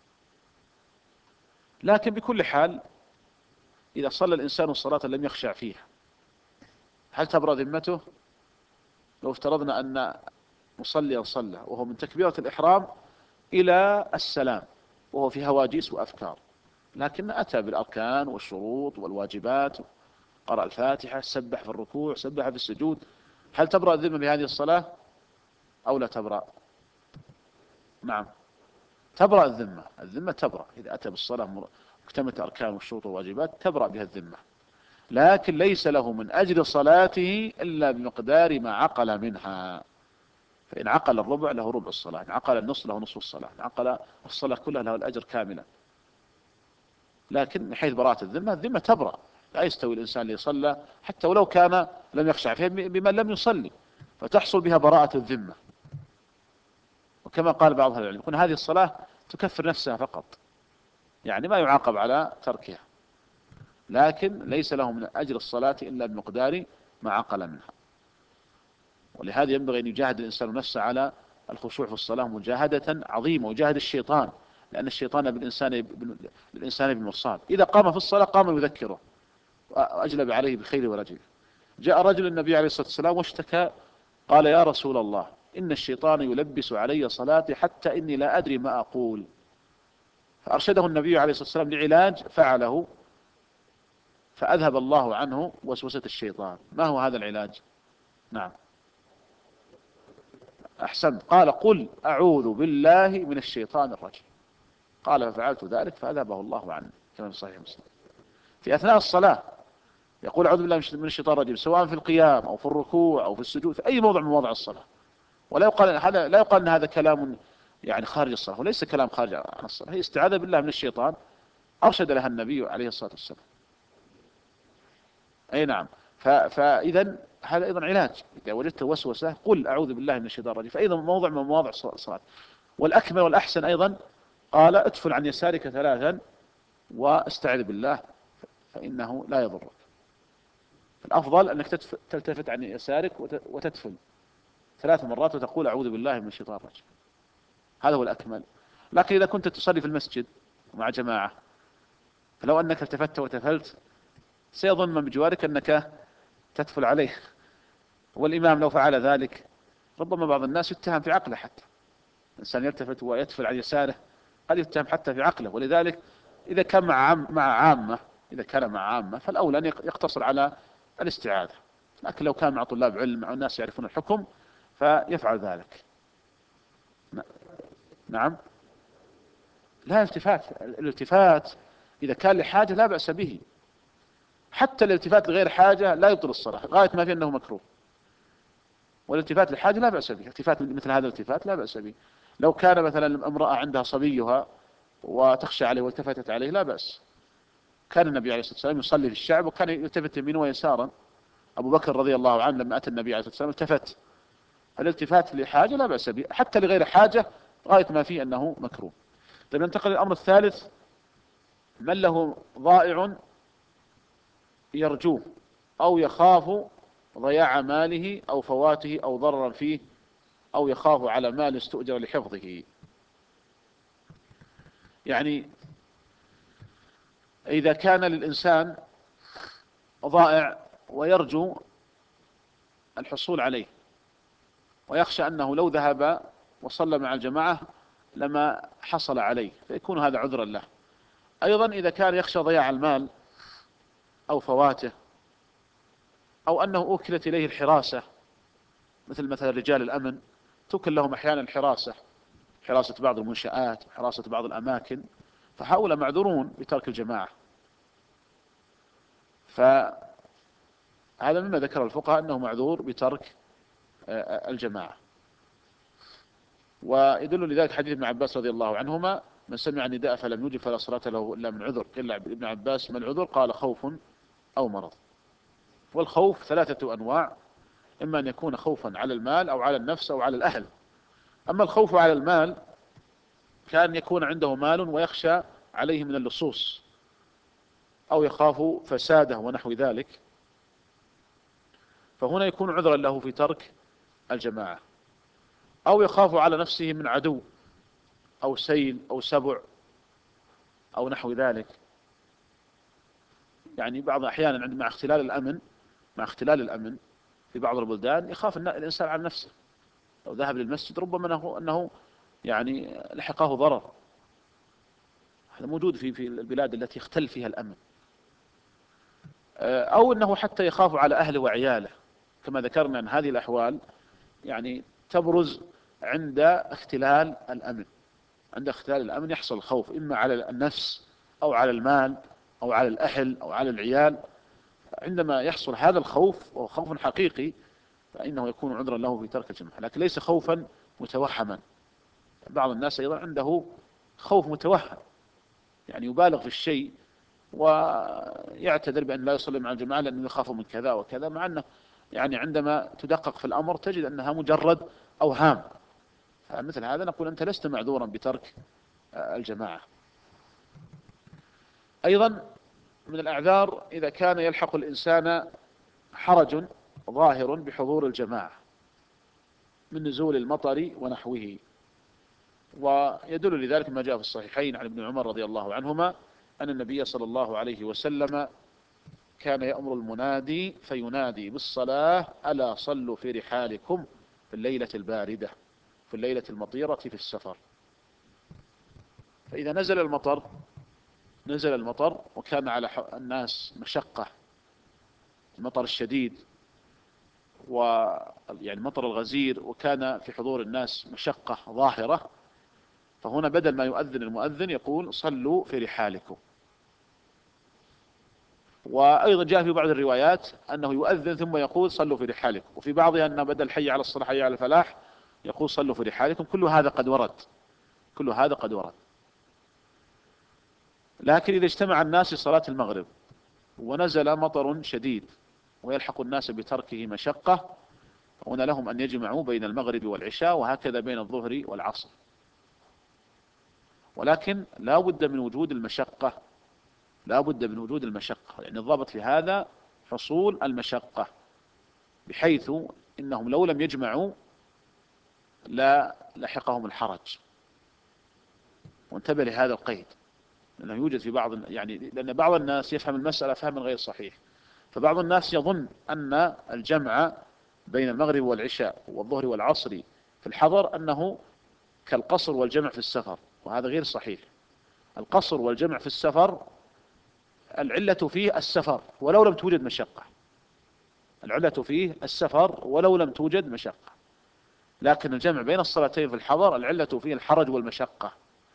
لكن بكل حال إذا صلى الإنسان صلاة لم يخشع فيها هل تبرأ ذمته؟ لو افترضنا أن مصليا صلى وهو من تكبيرة الإحرام إلى السلام وهو في هواجيس وأفكار، لكن أتى بالأركان والشروط والواجبات، قرأ الفاتحة، سبح في الركوع، سبح في السجود، هل تبرأ الذمة بهذه الصلاة أو لا تبرأ؟ نعم تبرأ الذمة. الذمة تبرأ إذا أتى بالصلاة مكتملة الأركان والشروط والواجبات، تبرأ بها الذمة، لكن ليس له من أجل صلاته إلا بمقدار ما عقل منها. فإن عقل الربع له ربع الصلاة، إن عقل النصف له نصف الصلاة، إن عقل الصلاة كلها له الأجر كاملا. لكن من حيث براءة الذمة، الذمة تبرأ. لا يستوي الإنسان اللي صلى حتى ولو كان لم يخشع فيها بمن لم يصلي، فتحصل بها براءة الذمة. وكما قال بعض أهل العلم يكون هذه الصلاة تكفر نفسها فقط، يعني ما يعاقب على تركها، لكن ليس له من أجر الصلاة إلا بمقدار ما عقل منها. ولهذا ينبغي أن يجاهد الإنسان نفسه على الخشوع في الصلاة مجاهدة عظيمة، ويجاهد الشيطان، لأن الشيطان بالإنسان بالإنسان بمرصاد، إذا قام في الصلاة قام يذكره وأجلب عليه بخير ورجل. جاء رجل النبي عليه الصلاة والسلام واشتكى، قال يا رسول الله إن الشيطان يلبس علي صلاتي حتى إني لا أدري ما أقول. فأرشده النبي عليه الصلاة والسلام لعلاج فعله، فأذهب الله عنه وسوسة الشيطان. ما هو هذا العلاج؟ نعم أحسنت، قال قل أعوذ بالله من الشيطان الرجيم، قال ففعلت ذلك فأذهبه الله عني، كما في صحيح مسلم. في أثناء الصلاة يقول أعوذ بالله من الشيطان الرجيم، سواء في القيام أو في الركوع أو في السجود، في أي موضع من مواضع الصلاة. ولا يقال هذا، لا يقال أن هذا كلام يعني خارج الصلاة، وليس كلام خارج عن الصلاة، هي استعاذة بالله من الشيطان أرشد لها النبي عليه الصلاة والسلام. أي نعم. فإذا هذا أيضا علاج، إذا وجدت وسوسة قل أعوذ بالله من الشيطان الرجيم، فأيضا موضع من مواضع الصلاة. والأكمل والأحسن أيضا قال ادفل عن يسارك ثلاثا واستعذ بالله فإنه لا يضرك. الأفضل أنك تلتفت عن يسارك وتدفل ثلاث مرات وتقول أعوذ بالله من الشيطان الرجيم، هذا هو الأكمل. لكن إذا كنت تصلي في المسجد مع جماعة، فلو أنك التفت وتفلت سيظن من بجوارك أنك تدفل عليه، والإمام لو فعل ذلك ربما بعض الناس يتهم في عقله، حتى الإنسان يلتفت ويدفل عن يساره قد يتهم حتى في عقله. ولذلك إذا كان مع عام مع عامة إذا كان مع عامة فالأولى أن يقتصر على الاستعاذة، لكن لو كان مع طلاب علم مع الناس يعرفون الحكم فيفعل ذلك. نعم لا التفات، الالتفات إذا كان لحاجة لا بأس به، حتى الالتفات لغير حاجة لا يبطل الصلاة، غاية ما في أنه مكروه. والالتفات لحاجة لا بأس به، التفات مثل هذا الالتفات لا بأس به. لو كان مثلا امرأة عندها صبيها وتخشى عليه والتفتت عليه لا بأس. كان النبي عليه الصلاة والسلام يصلي في الشعب وكان يلتفت يمينا ويسارا. أبو بكر رضي الله عنه لما أتى النبي عليه الصلاة والسلام التفت. الالتفات لحاجة لا بأس به، حتى لغير حاجة غاية ما فيه أنه مكروه. طيب ننتقل للأمر الثالث، من له ضائع يرجوه أو يخاف ضياع ماله أو فواته أو ضررا فيه أو يخاف على مال استؤجر لحفظه. يعني إذا كان للإنسان ضائع ويرجو الحصول عليه ويخشى أنه لو ذهب وصلى مع الجماعة لما حصل عليه، فيكون هذا عذرا له. أيضا إذا كان يخشى ضياع المال أو فواته أو أنه أوكلت إليه الحراسة، مثل مثلا رجال الأمن توكل لهم أحيانا الحراسة، حراسة بعض المنشآت وحراسة بعض الأماكن، فهؤلاء معذورون بترك الجماعة. فهذا مما ذكر الفقهاء أنه معذور بترك الجماعة. ويدل لذلك حديث ابن عباس رضي الله عنهما من سمع النداء فلم يجب فلا صلاة له إلا من عذر. قيل ابن عباس ما العذر؟ قال خوف أو مرض. والخوف ثلاثة أنواع، إما أن يكون خوفا على المال أو على النفس أو على الأهل. أما الخوف على المال كان يكون عنده مال ويخشى عليه من اللصوص أو يخاف فساده ونحو ذلك، فهنا يكون عذرا له في ترك الجماعة. أو يخاف على نفسه من عدو أو سيل أو سبع أو نحو ذلك. يعني بعض أحيانا مع اختلال الأمن مع اختلال الأمن في بعض البلدان يخاف الإنسان على نفسه، لو ذهب للمسجد ربما أنه, أنه يعني لحقه ضرر. هذا موجود في في البلاد التي اختل فيها الأمن. أو أنه حتى يخاف على أهله وعياله، كما ذكرنا أن هذه الأحوال يعني تبرز عند اختلال الأمن. عند اختلال الأمن يحصل الخوف إما على النفس أو على المال أو على الأهل أو على العيال. عندما يحصل هذا الخوف وهو خوف حقيقي فإنه يكون عذرا له في ترك الجماعة، لكن ليس خوفا متوهما. بعض الناس أيضا عنده خوف متوهم، يعني يبالغ في الشيء ويعتذر بأن لا يصلي مع الجماعة لأنه يخاف من كذا وكذا، مع أنه يعني عندما تدقق في الأمر تجد أنها مجرد أوهام. فمثل هذا نقول أنت لست معذورا بترك الجماعة. أيضا من الأعذار إذا كان يلحق الإنسان حرج ظاهر بحضور الجماعة من نزول المطر ونحوه. ويدل لذلك ما جاء في الصحيحين عن ابن عمر رضي الله عنهما أن النبي صلى الله عليه وسلم كان يأمر المنادي فينادي بالصلاة: ألا صلوا في رحالكم في الليلة الباردة في الليلة المطيرة في السفر. فإذا نزل المطر نزل المطر وكان على الناس مشقة، المطر الشديد ويعني مطر الغزير، وكان في حضور الناس مشقة ظاهرة، فهنا بدل ما يؤذن المؤذن يقول: صلوا في رحالكم. وأيضا جاء في بعض الروايات أنه يؤذن ثم يقول: صلوا في رحالكم، وفي بعضها أن بدل حي على الصلاة حي على الفلاح يقول: صلوا في رحالكم. كل هذا قد ورد كل هذا قد ورد لكن إذا اجتمع الناس لصلاة المغرب ونزل مطر شديد ويلحق الناس بتركه مشقة، هنا لهم أن يجمعوا بين المغرب والعشاء، وهكذا بين الظهر والعصر. ولكن لا بد من وجود المشقة لا بد من وجود المشقة يعني الضابط في هذا حصول المشقة، بحيث إنهم لو لم يجمعوا لا لحقهم الحرج. وانتبه لهذا القيد، لأنه يوجد في بعض يعني لأن بعض الناس يفهم المسألة فهما غير صحيح. فبعض الناس يظن أن الجمع بين المغرب والعشاء والظهر والعصر في الحضر أنه كالقصر والجمع في السفر، وهذا غير صحيح. القصر والجمع في السفر العلة فيه السفر ولو لم توجد مشقة العلة فيه السفر ولو لم توجد مشقة لكن الجمع بين الصلاتين في الحضر العلة فيه الحرج والمشقة.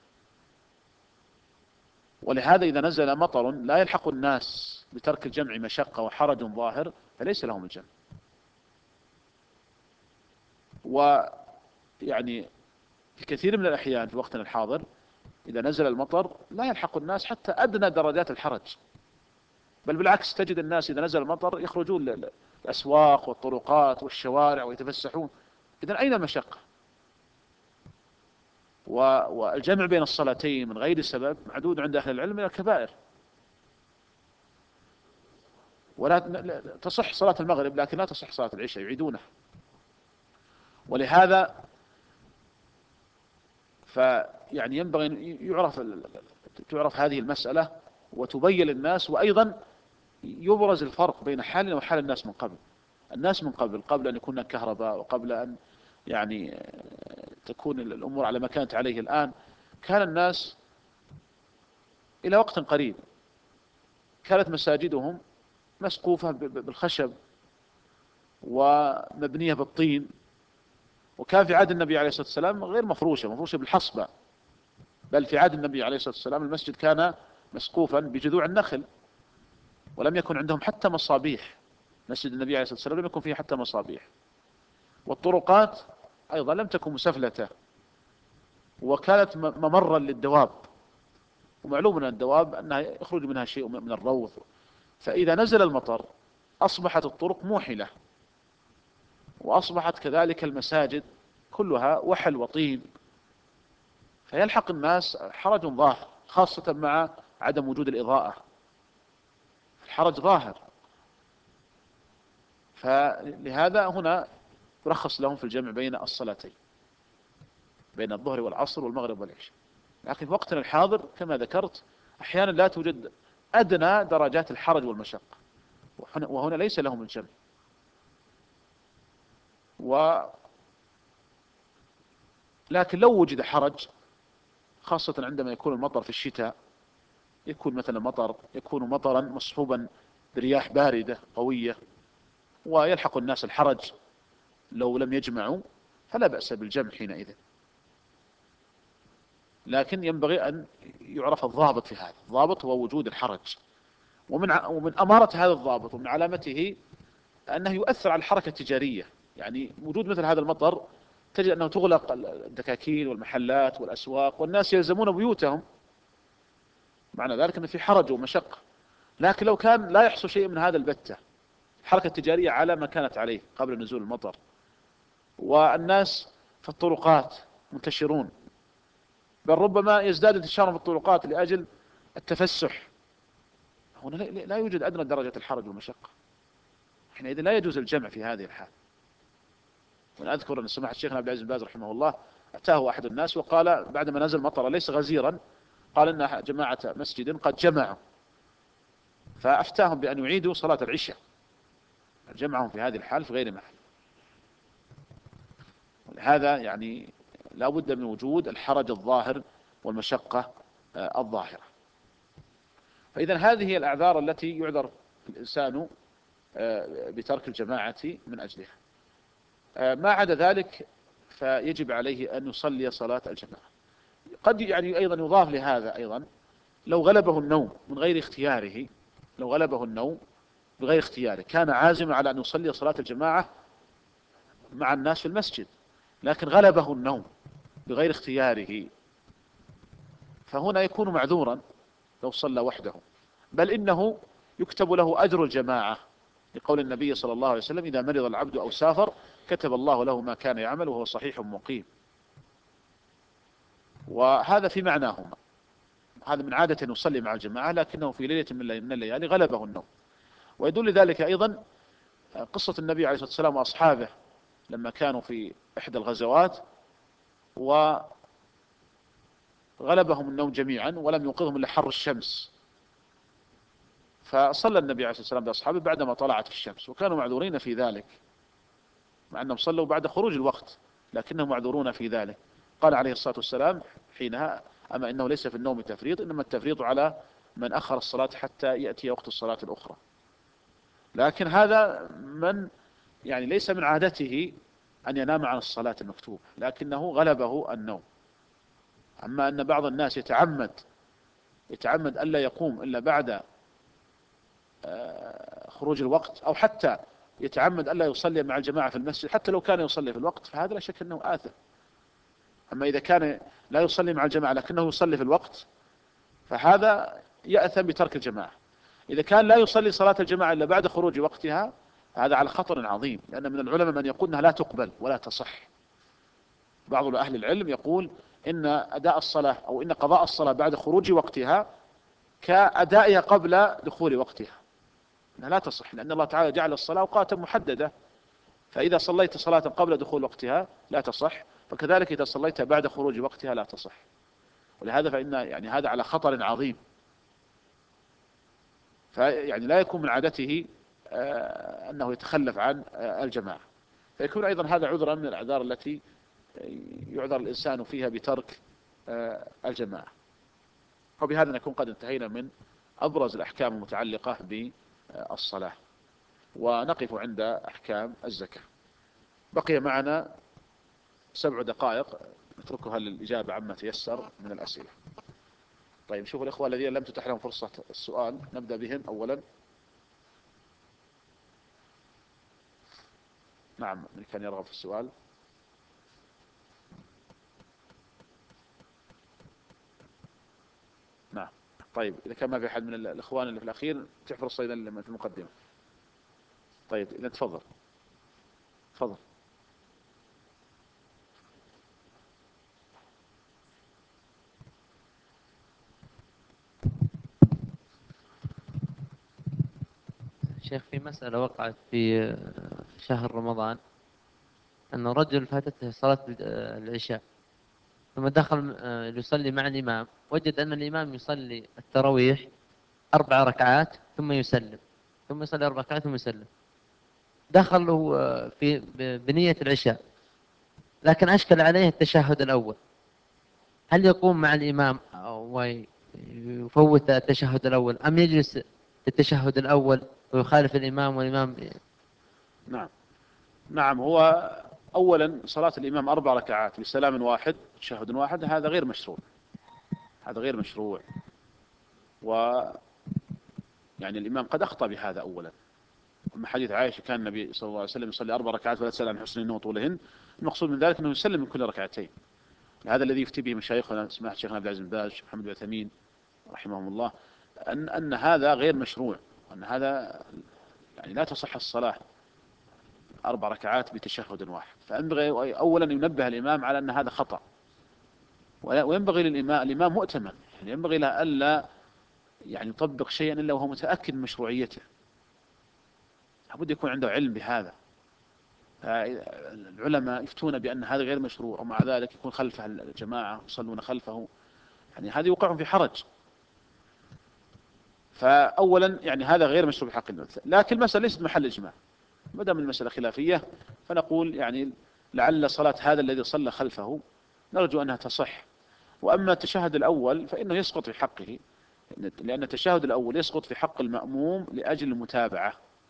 ولهذا إذا نزل مطر لا يلحق الناس بترك الجمع مشقة وحرج ظاهر فليس لهم الجمع. ويعني في كثير من الأحيان في وقتنا الحاضر إذا نزل المطر لا يلحق الناس حتى أدنى درجات الحرج، بل بالعكس تجد الناس إذا نزل المطر يخرجون للأسواق والطرقات والشوارع ويتفسحون. إذن أين المشقة؟ والجمع بين الصلاتين من غير سبب معدود عند أهل العلم من الكبائر. ولا تصح صلاة المغرب لكن لا تصح صلاة العشاء، يعيدونها. ولهذا فيعني ينبغي أن يعرف تعرف هذه المسألة وتبين للناس، وأيضا يبرز الفرق بين حالنا وحال الناس من قبل. الناس من قبل قبل أن يكون كهرباء وقبل أن يعني تكون الأمور على ما كانت عليه الآن، كان الناس إلى وقت قريب كانت مساجدهم مسقوفة بالخشب ومبنية بالطين، وكان في عهد النبي عليه الصلاة والسلام غير مفروشة مفروشة بالحصبة، بل في عهد النبي عليه الصلاة والسلام المسجد كان مسقوفا بجذوع النخل ولم يكن عندهم حتى مصابيح. مسجد النبي عليه الصلاة والسلام لم يكن فيه حتى مصابيح. والطرقات أيضا لم تكن مسفلتة وكانت ممرا للدواب، ومعلوم أن الدواب أنها يخرج منها شيء من الروث. فإذا نزل المطر أصبحت الطرق موحلة وأصبحت كذلك المساجد كلها وحل وطين، فيلحق الناس حرج ظاهر، خاصة مع عدم وجود الإضاءة، الحرج ظاهر. فلهذا هنا يرخص لهم في الجمع بين الصلاتين، بين الظهر والعصر والمغرب والعشاء. لكن في وقتنا الحاضر كما ذكرت أحيانا لا توجد أدنى درجات الحرج والمشقة، وهنا ليس لهم الجمع. و لكن لو وجد حرج، خاصة عندما يكون المطر في الشتاء، يكون مثلا مطر يكون مطرا مصحوبا برياح باردة قوية ويلحق الناس الحرج لو لم يجمعوا، فلا بأس بالجمع حينئذ. لكن ينبغي أن يعرف الضابط في هذا، الضابط هو وجود الحرج. ومن ومن أمارة هذا الضابط ومن علامته أنه يؤثر على الحركة التجارية. يعني وجود مثل هذا المطر تجد أنه تغلق الدكاكين والمحلات والأسواق والناس يلزمون بيوتهم، معنى ذلك أن في حرج ومشقة. لكن لو كان لا يحصل شيء من هذا البتة، الحركة التجارية على ما كانت عليه قبل نزول المطر، والناس في الطرقات منتشرون، بل ربما يزداد انتشارهم في الطرقات لأجل التفسح، هنا لا يوجد أدنى درجة الحرج والمشقة، حينئذ لا يجوز الجمع في هذه الحال. وأنا أذكر أن سماحة الشيخ عبد العزيز بن باز رحمه الله أتاه أحد الناس وقال بعدما نزل مطر ليس غزيرا، قال إن جماعة مسجد قد جمعوا، فأفتاهم بأن يعيدوا صلاة العشاء، جمعهم في هذه الحال في غير محل. ولهذا يعني لا بد من وجود الحرج الظاهر والمشقة الظاهرة. فإذا هذه هي الأعذار التي يعذر الإنسان بترك الجماعة من أجلها. ما عدا ذلك فيجب عليه أن يصلي صلاة الجماعة. قد يعني أيضا يضاف لهذا أيضا لو غلبه النوم من غير اختياره، لو غلبه النوم بغير اختياره، كان عازما على أن يصلي صلاة الجماعة مع الناس في المسجد، لكن غلبه النوم بغير اختياره، فهنا يكون معذورا لو صلى وحده، بل إنه يكتب له أجر الجماعة، لقول النبي صلى الله عليه وسلم إذا مرض العبد أو سافر كتب الله له ما كان يعمل وهو صحيح مقيم. وهذا في معناهما، هذا من عادة أن يصلي مع الجماعة، لكنه في ليلة من الليالي غلبه النوم. ويدل ذلك أيضا قصة النبي عليه الصلاة والسلام وأصحابه لما كانوا في إحدى الغزوات وغلبهم النوم جميعا ولم يوقظهم إلا حر الشمس، فصلى النبي عليه الصلاة والسلام بأصحابه بعدما طلعت الشمس، وكانوا معذورين في ذلك مع أنهم صلوا بعد خروج الوقت، لكنهم معذورون في ذلك. قال عليه الصلاة والسلام حينها أما إنه ليس في النوم تفريط، إنما التفريط على من أخر الصلاة حتى يأتي وقت الصلاة الأخرى. لكن هذا من يعني ليس من عادته أن ينام عن الصلاة المكتوبة، لكنه غلبه النوم. أما أن بعض الناس يتعمد يتعمد ألا يقوم إلا بعد خروج الوقت، أو حتى يتعمد ألا يصلي مع الجماعة في المسجد حتى لو كان يصلي في الوقت، فهذا لا شك أنه آثم. أما إذا كان لا يصلي مع الجماعة لكنه يصلي في الوقت فهذا يأثم بترك الجماعة. إذا كان لا يصلي صلاة الجماعة إلا بعد خروج وقتها هذا على خطر عظيم، لأن من العلماء من يقول أنها لا تقبل ولا تصح. بعض أهل العلم يقول إن أداء الصلاة أو إن قضاء الصلاة بعد خروج وقتها كأدائها قبل دخول وقتها، أنها لا تصح، لأن الله تعالى جعل الصلاة أوقاتا محددة، فإذا صليت صلاة قبل دخول وقتها لا تصح، فكذلك إذا صليت بعد خروج وقتها لا تصح. ولهذا فإن يعني هذا على خطر عظيم، فيعني لا يكون من عادته أنه يتخلف عن الجماعة، فيكون أيضا هذا عذرا من الأعذار التي يعذر الإنسان فيها بترك الجماعة. وبهذا نكون قد انتهينا من أبرز الأحكام المتعلقة بالصلاة، ونقف عند أحكام الزكاة. بقي معنا سبع دقائق نتركها للإجابة عما تيسر من الأسئلة. طيب شوفوا الإخوة الذين لم تتح لهم فرصة السؤال نبدأ بهم أولا. نعم، من كان يرغب في السؤال؟ نعم. طيب إذا كان ما في أحد من الإخوان اللي في الأخير تحفر فرصة إذا في المقدمة. طيب إذا تفضل تفضل. شيخ في مسألة وقعت في شهر رمضان، أنه رجل فاتته صلاة العشاء ثم دخل يصلي مع الإمام، وجد أن الإمام يصلي التراويح أربع ركعات ثم يسلم، ثم يصلي أربع ركعات ثم يسلم. دخل في بنية العشاء، لكن أشكل عليه التشهد الأول، هل يقوم مع الإمام ويفوت التشهد الأول أم يجلس التشهد الأول ويخالف الإمام والإمام؟ نعم نعم هو أولا صلاة الإمام أربع ركعات بسلام واحد تشهد واحد، هذا غير مشروع، هذا غير مشروع. و يعني الإمام قد أخطأ بهذا أولا. أما حديث عائشة كان النبي صلى الله عليه وسلم يصلي أربع ركعات ولا تسأل عن حسنهن وطولهن، المقصود من ذلك أنه يسلم من كل ركعتين. هذا الذي يفتي به مشايخنا سماحة شيخنا عبد العزيز بن باز، شيخ محمد بن عثيمين رحمهم الله، أن أن هذا غير مشروع، أن هذا يعني لا تصح الصلاة أربع ركعات بتشهد واحد. فينبغي أولا ينبه الإمام على أن هذا خطأ، وينبغي للإمام الإمام مؤتمن، يعني ينبغي له ألا يعني يطبق شيئا إلا وهو متأكد من مشروعيته، لابد يكون عنده علم بهذا. العلماء يفتون بأن هذا غير مشروع ومع ذلك يكون خلفه الجماعة يصلون خلفه، يعني هذا يوقعهم في حرج. فأولا يعني هذا غير مشروع بحق المثل، لكن المسألة ليست محل إجماع، ما دام المسألة خلافية فنقول يعني لعل صلاة هذا الذي صلى خلفه نرجو أنها تصح. وأما التشهد الأول فإنه يسقط في حقه، لأن التشهد الأول يسقط في حق المأموم لأجل المتابعة.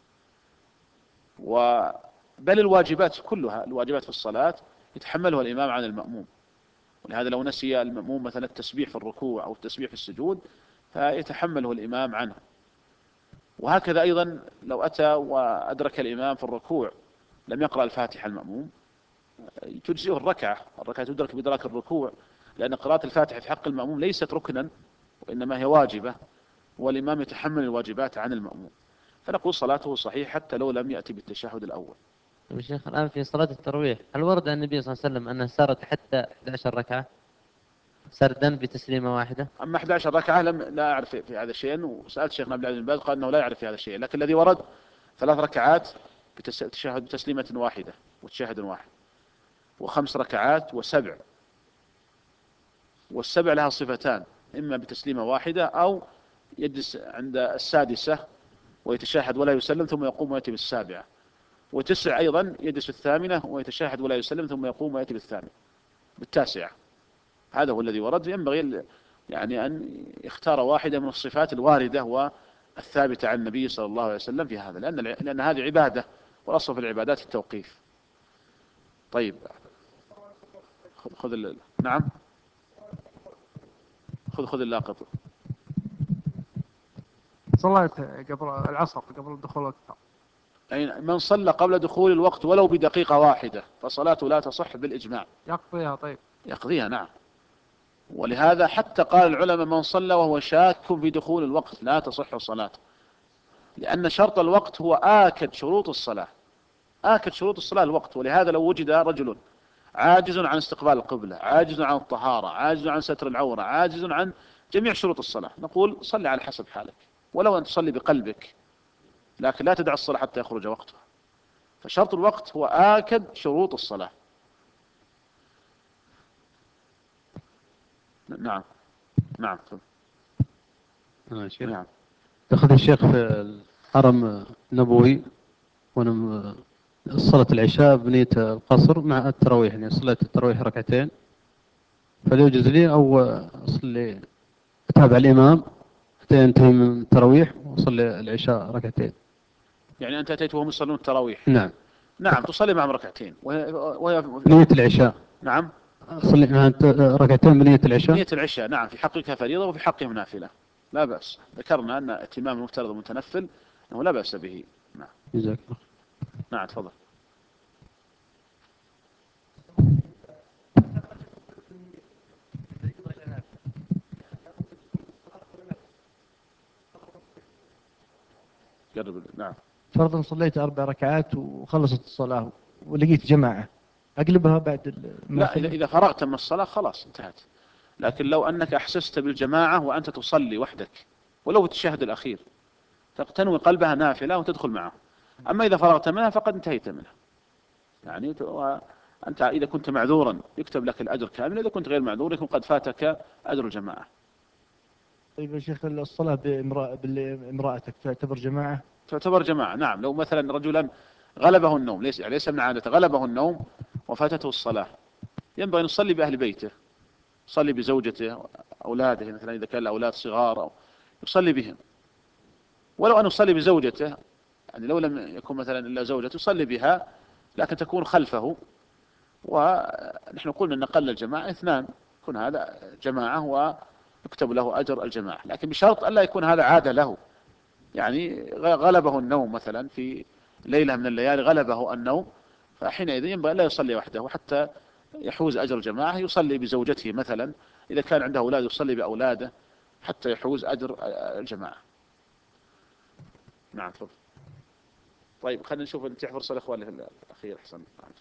بل الواجبات كلها، الواجبات في الصلاة يتحملها الإمام عن المأموم، ولهذا لو نسي المأموم مثلا التسبيح في الركوع أو التسبيح في السجود فيتحمله الإمام عنه. وهكذا أيضا لو أتى وأدرك الإمام في الركوع لم يقرأ الفاتحة المأموم تجزئه الركعة، الركعة تدرك بإدراك الركوع، لأن قراءة الفاتحة في حق المأموم ليست ركنا وإنما هي واجبة، والإمام يتحمل الواجبات عن المأموم، فنقول صلاته صحيح حتى لو لم يأتي بالتشهد الأول. طيب الشيخ الآن في صلاة التراويح هل ورد عن النبي صلى الله عليه وسلم أنه سرد حتى إحدى عشرة ركعة سردا بتسليمة واحدة؟ أما إحدى عشرة ركعة لم لا أعرف في هذا الشيء، وسألت شيخنا عبد العزيز بن باز قال أنه لا يعرف في هذا الشيء، لكن الذي ورد ثلاث ركعات بتشهد بتسليمة واحدة وتشهد واحد، وخمس ركعات وسبع، والسبع لها صفتان، إما بتسليمة واحدة أو يجلس عند السادسة ويتشاهد ولا يسلم ثم يقوم ويأتي بالسابعة، وتسع أيضا يجلس الثامنة ويتشاهد ولا يسلم ثم يقوم ويأتي بالثامنة بالتاسعة. هذا هو الذي ورد، ينبغي يعني أن يختار واحدة من الصفات الواردة والثابتة عن النبي صلى الله عليه وسلم في هذا، لأن لأن هذه عبادة والأصل في العبادات التوقيف. طيب خذ خذ ال... نعم خذ خذ اللاقط. صليت قبل العصر قبل دخول الوقت. أي من صلى قبل دخول الوقت ولو بدقيقة واحدة فصلاته لا تصح بالإجماع. يقضيها؟ طيب يقضيها نعم. ولهذا حتى قال العلماء من صلى وهو شاك في دخول الوقت لا تصح صلاته، لأن شرط الوقت هو آكد شروط الصلاة، آكد شروط الصلاة الوقت. ولهذا لو وجد رجل عاجز عن استقبال القبلة، عاجز عن الطهارة، عاجز عن ستر العورة، عاجز عن جميع شروط الصلاة، نقول صلي على حسب حالك ولو أن تصلي بقلبك، لكن لا تدع الصلاة حتى يخرج وقتها. فشرط الوقت هو آكد شروط الصلاة. نعم نعم آه شيخ. نعم. دخل الشيخ في الحرم النبوي وانا صلاة العشاء بنية القصر مع التراويح، يعني صليت التراويح ركعتين، فلا يجوز لي او اصلي اتابع الامام حتى ينتهي من التراويح واصلي العشاء ركعتين؟ يعني أنت أتيت وهم يصلون التراويح؟ نعم نعم تصلي معهم ركعتين وهي, وهي بنية العشاء. نعم أصلي مع ركعتين بنية العشاء. بنية العشاء نعم، في حقك فريضة وفي حقهم نافلة، لا بأس. ذكرنا أن اتمام المفترض المتنفل أنه لا بأس به. نعم جزاك الله. نعم تفضل. قرب. نعم. فرضا صليت أربع ركعات وخلصت الصلاة ولقيت جماعة أقلبها بعد لا إذا, إذا فرغت من الصلاة خلاص انتهت، لكن لو أنك أحسست بالجماعة وأنت تصلي وحدك ولو بالتشهد الأخير تنوي قلبها نافلة وتدخل معه. أما إذا فرغت منها فقد انتهيت منها. يعني أنت إذا كنت معذورا يكتب لك الأجر كامل، إذا كنت غير معذور يكون قد فاتك أجر الجماعة. طيب يا شيخ، الصلاة بامرأة بامرأتك تعتبر جماعة؟ تعتبر جماعة، نعم. لو مثلا رجلا غلبه النوم، ليس ليس من عادته، غلبه النوم وفاتته الصلاة، ينبغي أن يصلي بأهل بيته، يصلي بزوجته أولاده، مثلا إذا كان الأولاد صغار أو يصلي بهم. ولو أن يصلي بزوجته، يعني لو لم يكن مثلا إلا زوجته يصلي بها لكن تكون خلفه. ونحن قلنا أن قل الجماعة اثنان، يكون هذا جماعة ويكتب له أجر الجماعة، لكن بشرط ألا يكون هذا عادة له. يعني غلبه النوم مثلا في ليلة من الليالي، غلبه النوم، فحينئذ ينبغي لا يصلي وحده حتى يحوز أجر الجماعة، يصلي بزوجته مثلا، إذا كان عنده أولاد يصلي بأولاده حتى يحوز أجر الجماعة. نعم تفضل. طيب خلينا نشوف نتيح فرصة الأخوان الأخير. حسن.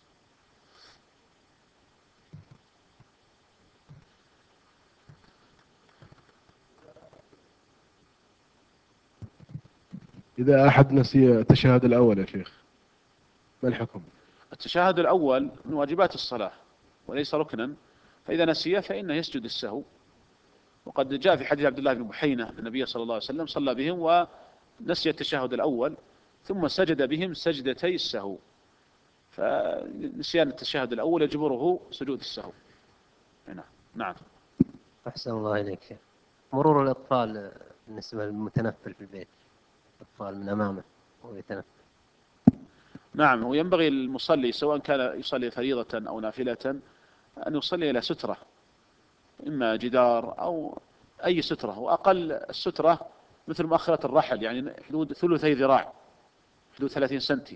إذا أحد نسي التشهد الأول يا شيخ ما الحكم؟ التشهد الأول من واجبات الصلاة وليس ركنا، فإذا نسيه فإنه يسجد السهو. وقد جاء في حديث عبد الله بن بحينة النبي صلى الله عليه وسلم صلى بهم ونسي التشهد الأول ثم سجد بهم سجدتي السهو، فنسيان التشهد الأول يجبره سجود السهو. نعم. نعم. أحسن الله إليك. مرور الأطفال بالنسبة للمتنفل في البيت، الأطفال من أمامه وهو يتنفل. نعم، وينبغي المصلي سواء كان يصلي فريضة أو نافلة أن يصلي إلى سترة، إما جدار أو أي سترة، وأقل السترة مثل مؤخرة الرحل، يعني حدود ثلثي ذراع، حدود ثلاثين سنتي.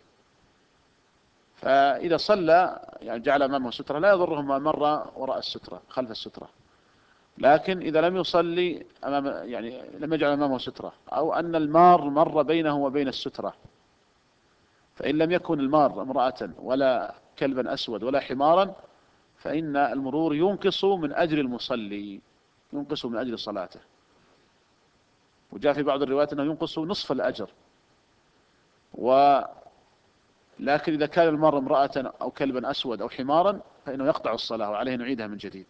فإذا صلى يعني جعل أمامه سترة لا يضره ما مر وراء السترة خلف السترة. لكن إذا لم يصلي أمام، يعني لم يجعل أمامه سترة، أو أن المار مر بينه وبين السترة، فإن لم يكن المار امرأة ولا كلبا أسود ولا حمارا فإن المرور ينقص من أجر المصلي، ينقص من أجر صلاته. وجاء في بعض الروايات أنه ينقص نصف الأجر. ولكن إذا كان المار امرأة أو كلبا أسود أو حمارا فإنه يقطع الصلاة وعليه نعيدها من جديد.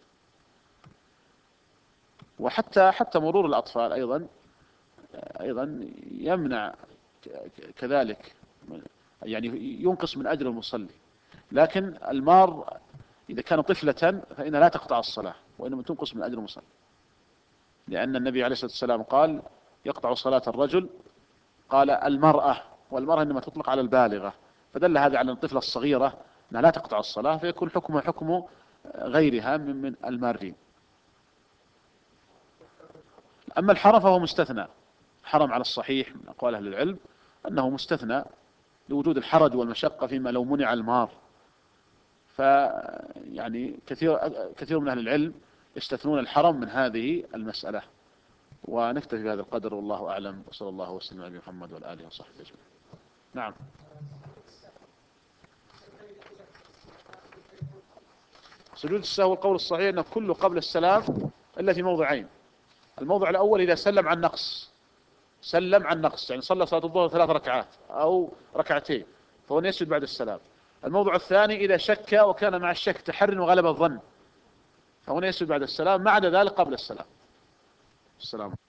وحتى حتى مرور الأطفال أيضا أيضا يمنع كذلك، يعني ينقص من أجر المصلي. لكن المار إذا كان طفلة فإنها لا تقطع الصلاة وإنما تنقص من أجر المصلي، لأن النبي عليه الصلاة والسلام قال يقطع صلاة الرجل، قال المرأة، والمرأة إنما تطلق على البالغة، فدل هذا على الطفلة الصغيرة أنها لا تقطع الصلاة، فيكون حكمها حكم غيرها من من المارين. أما الحرم فهو مستثنى، حرم على الصحيح من أقوال أهل العلم أنه مستثنى لوجود الحرج والمشقة فيما لو منع المار. فيعني كثير كثير من أهل العلم يستثنون الحرم من هذه المسألة. ونكتفي بهذا القدر والله أعلم، وصلى الله وسلم على محمد وآله وصحبه أجمعين. نعم. سجود السهو القول الصحيح أنه كله قبل السلام إلا في موضعين. الموضع الأول إذا سلم عن نقص، سلم عن نقص يعني صلى صلاة الظهر ثلاث ركعات أو ركعتين فهو يسجد بعد السلام. الموضع الثاني إذا شك وكان مع الشك تحر وغلب الظن فهو يسجد بعد السلام، ما عدا ذلك قبل السلام. السلام.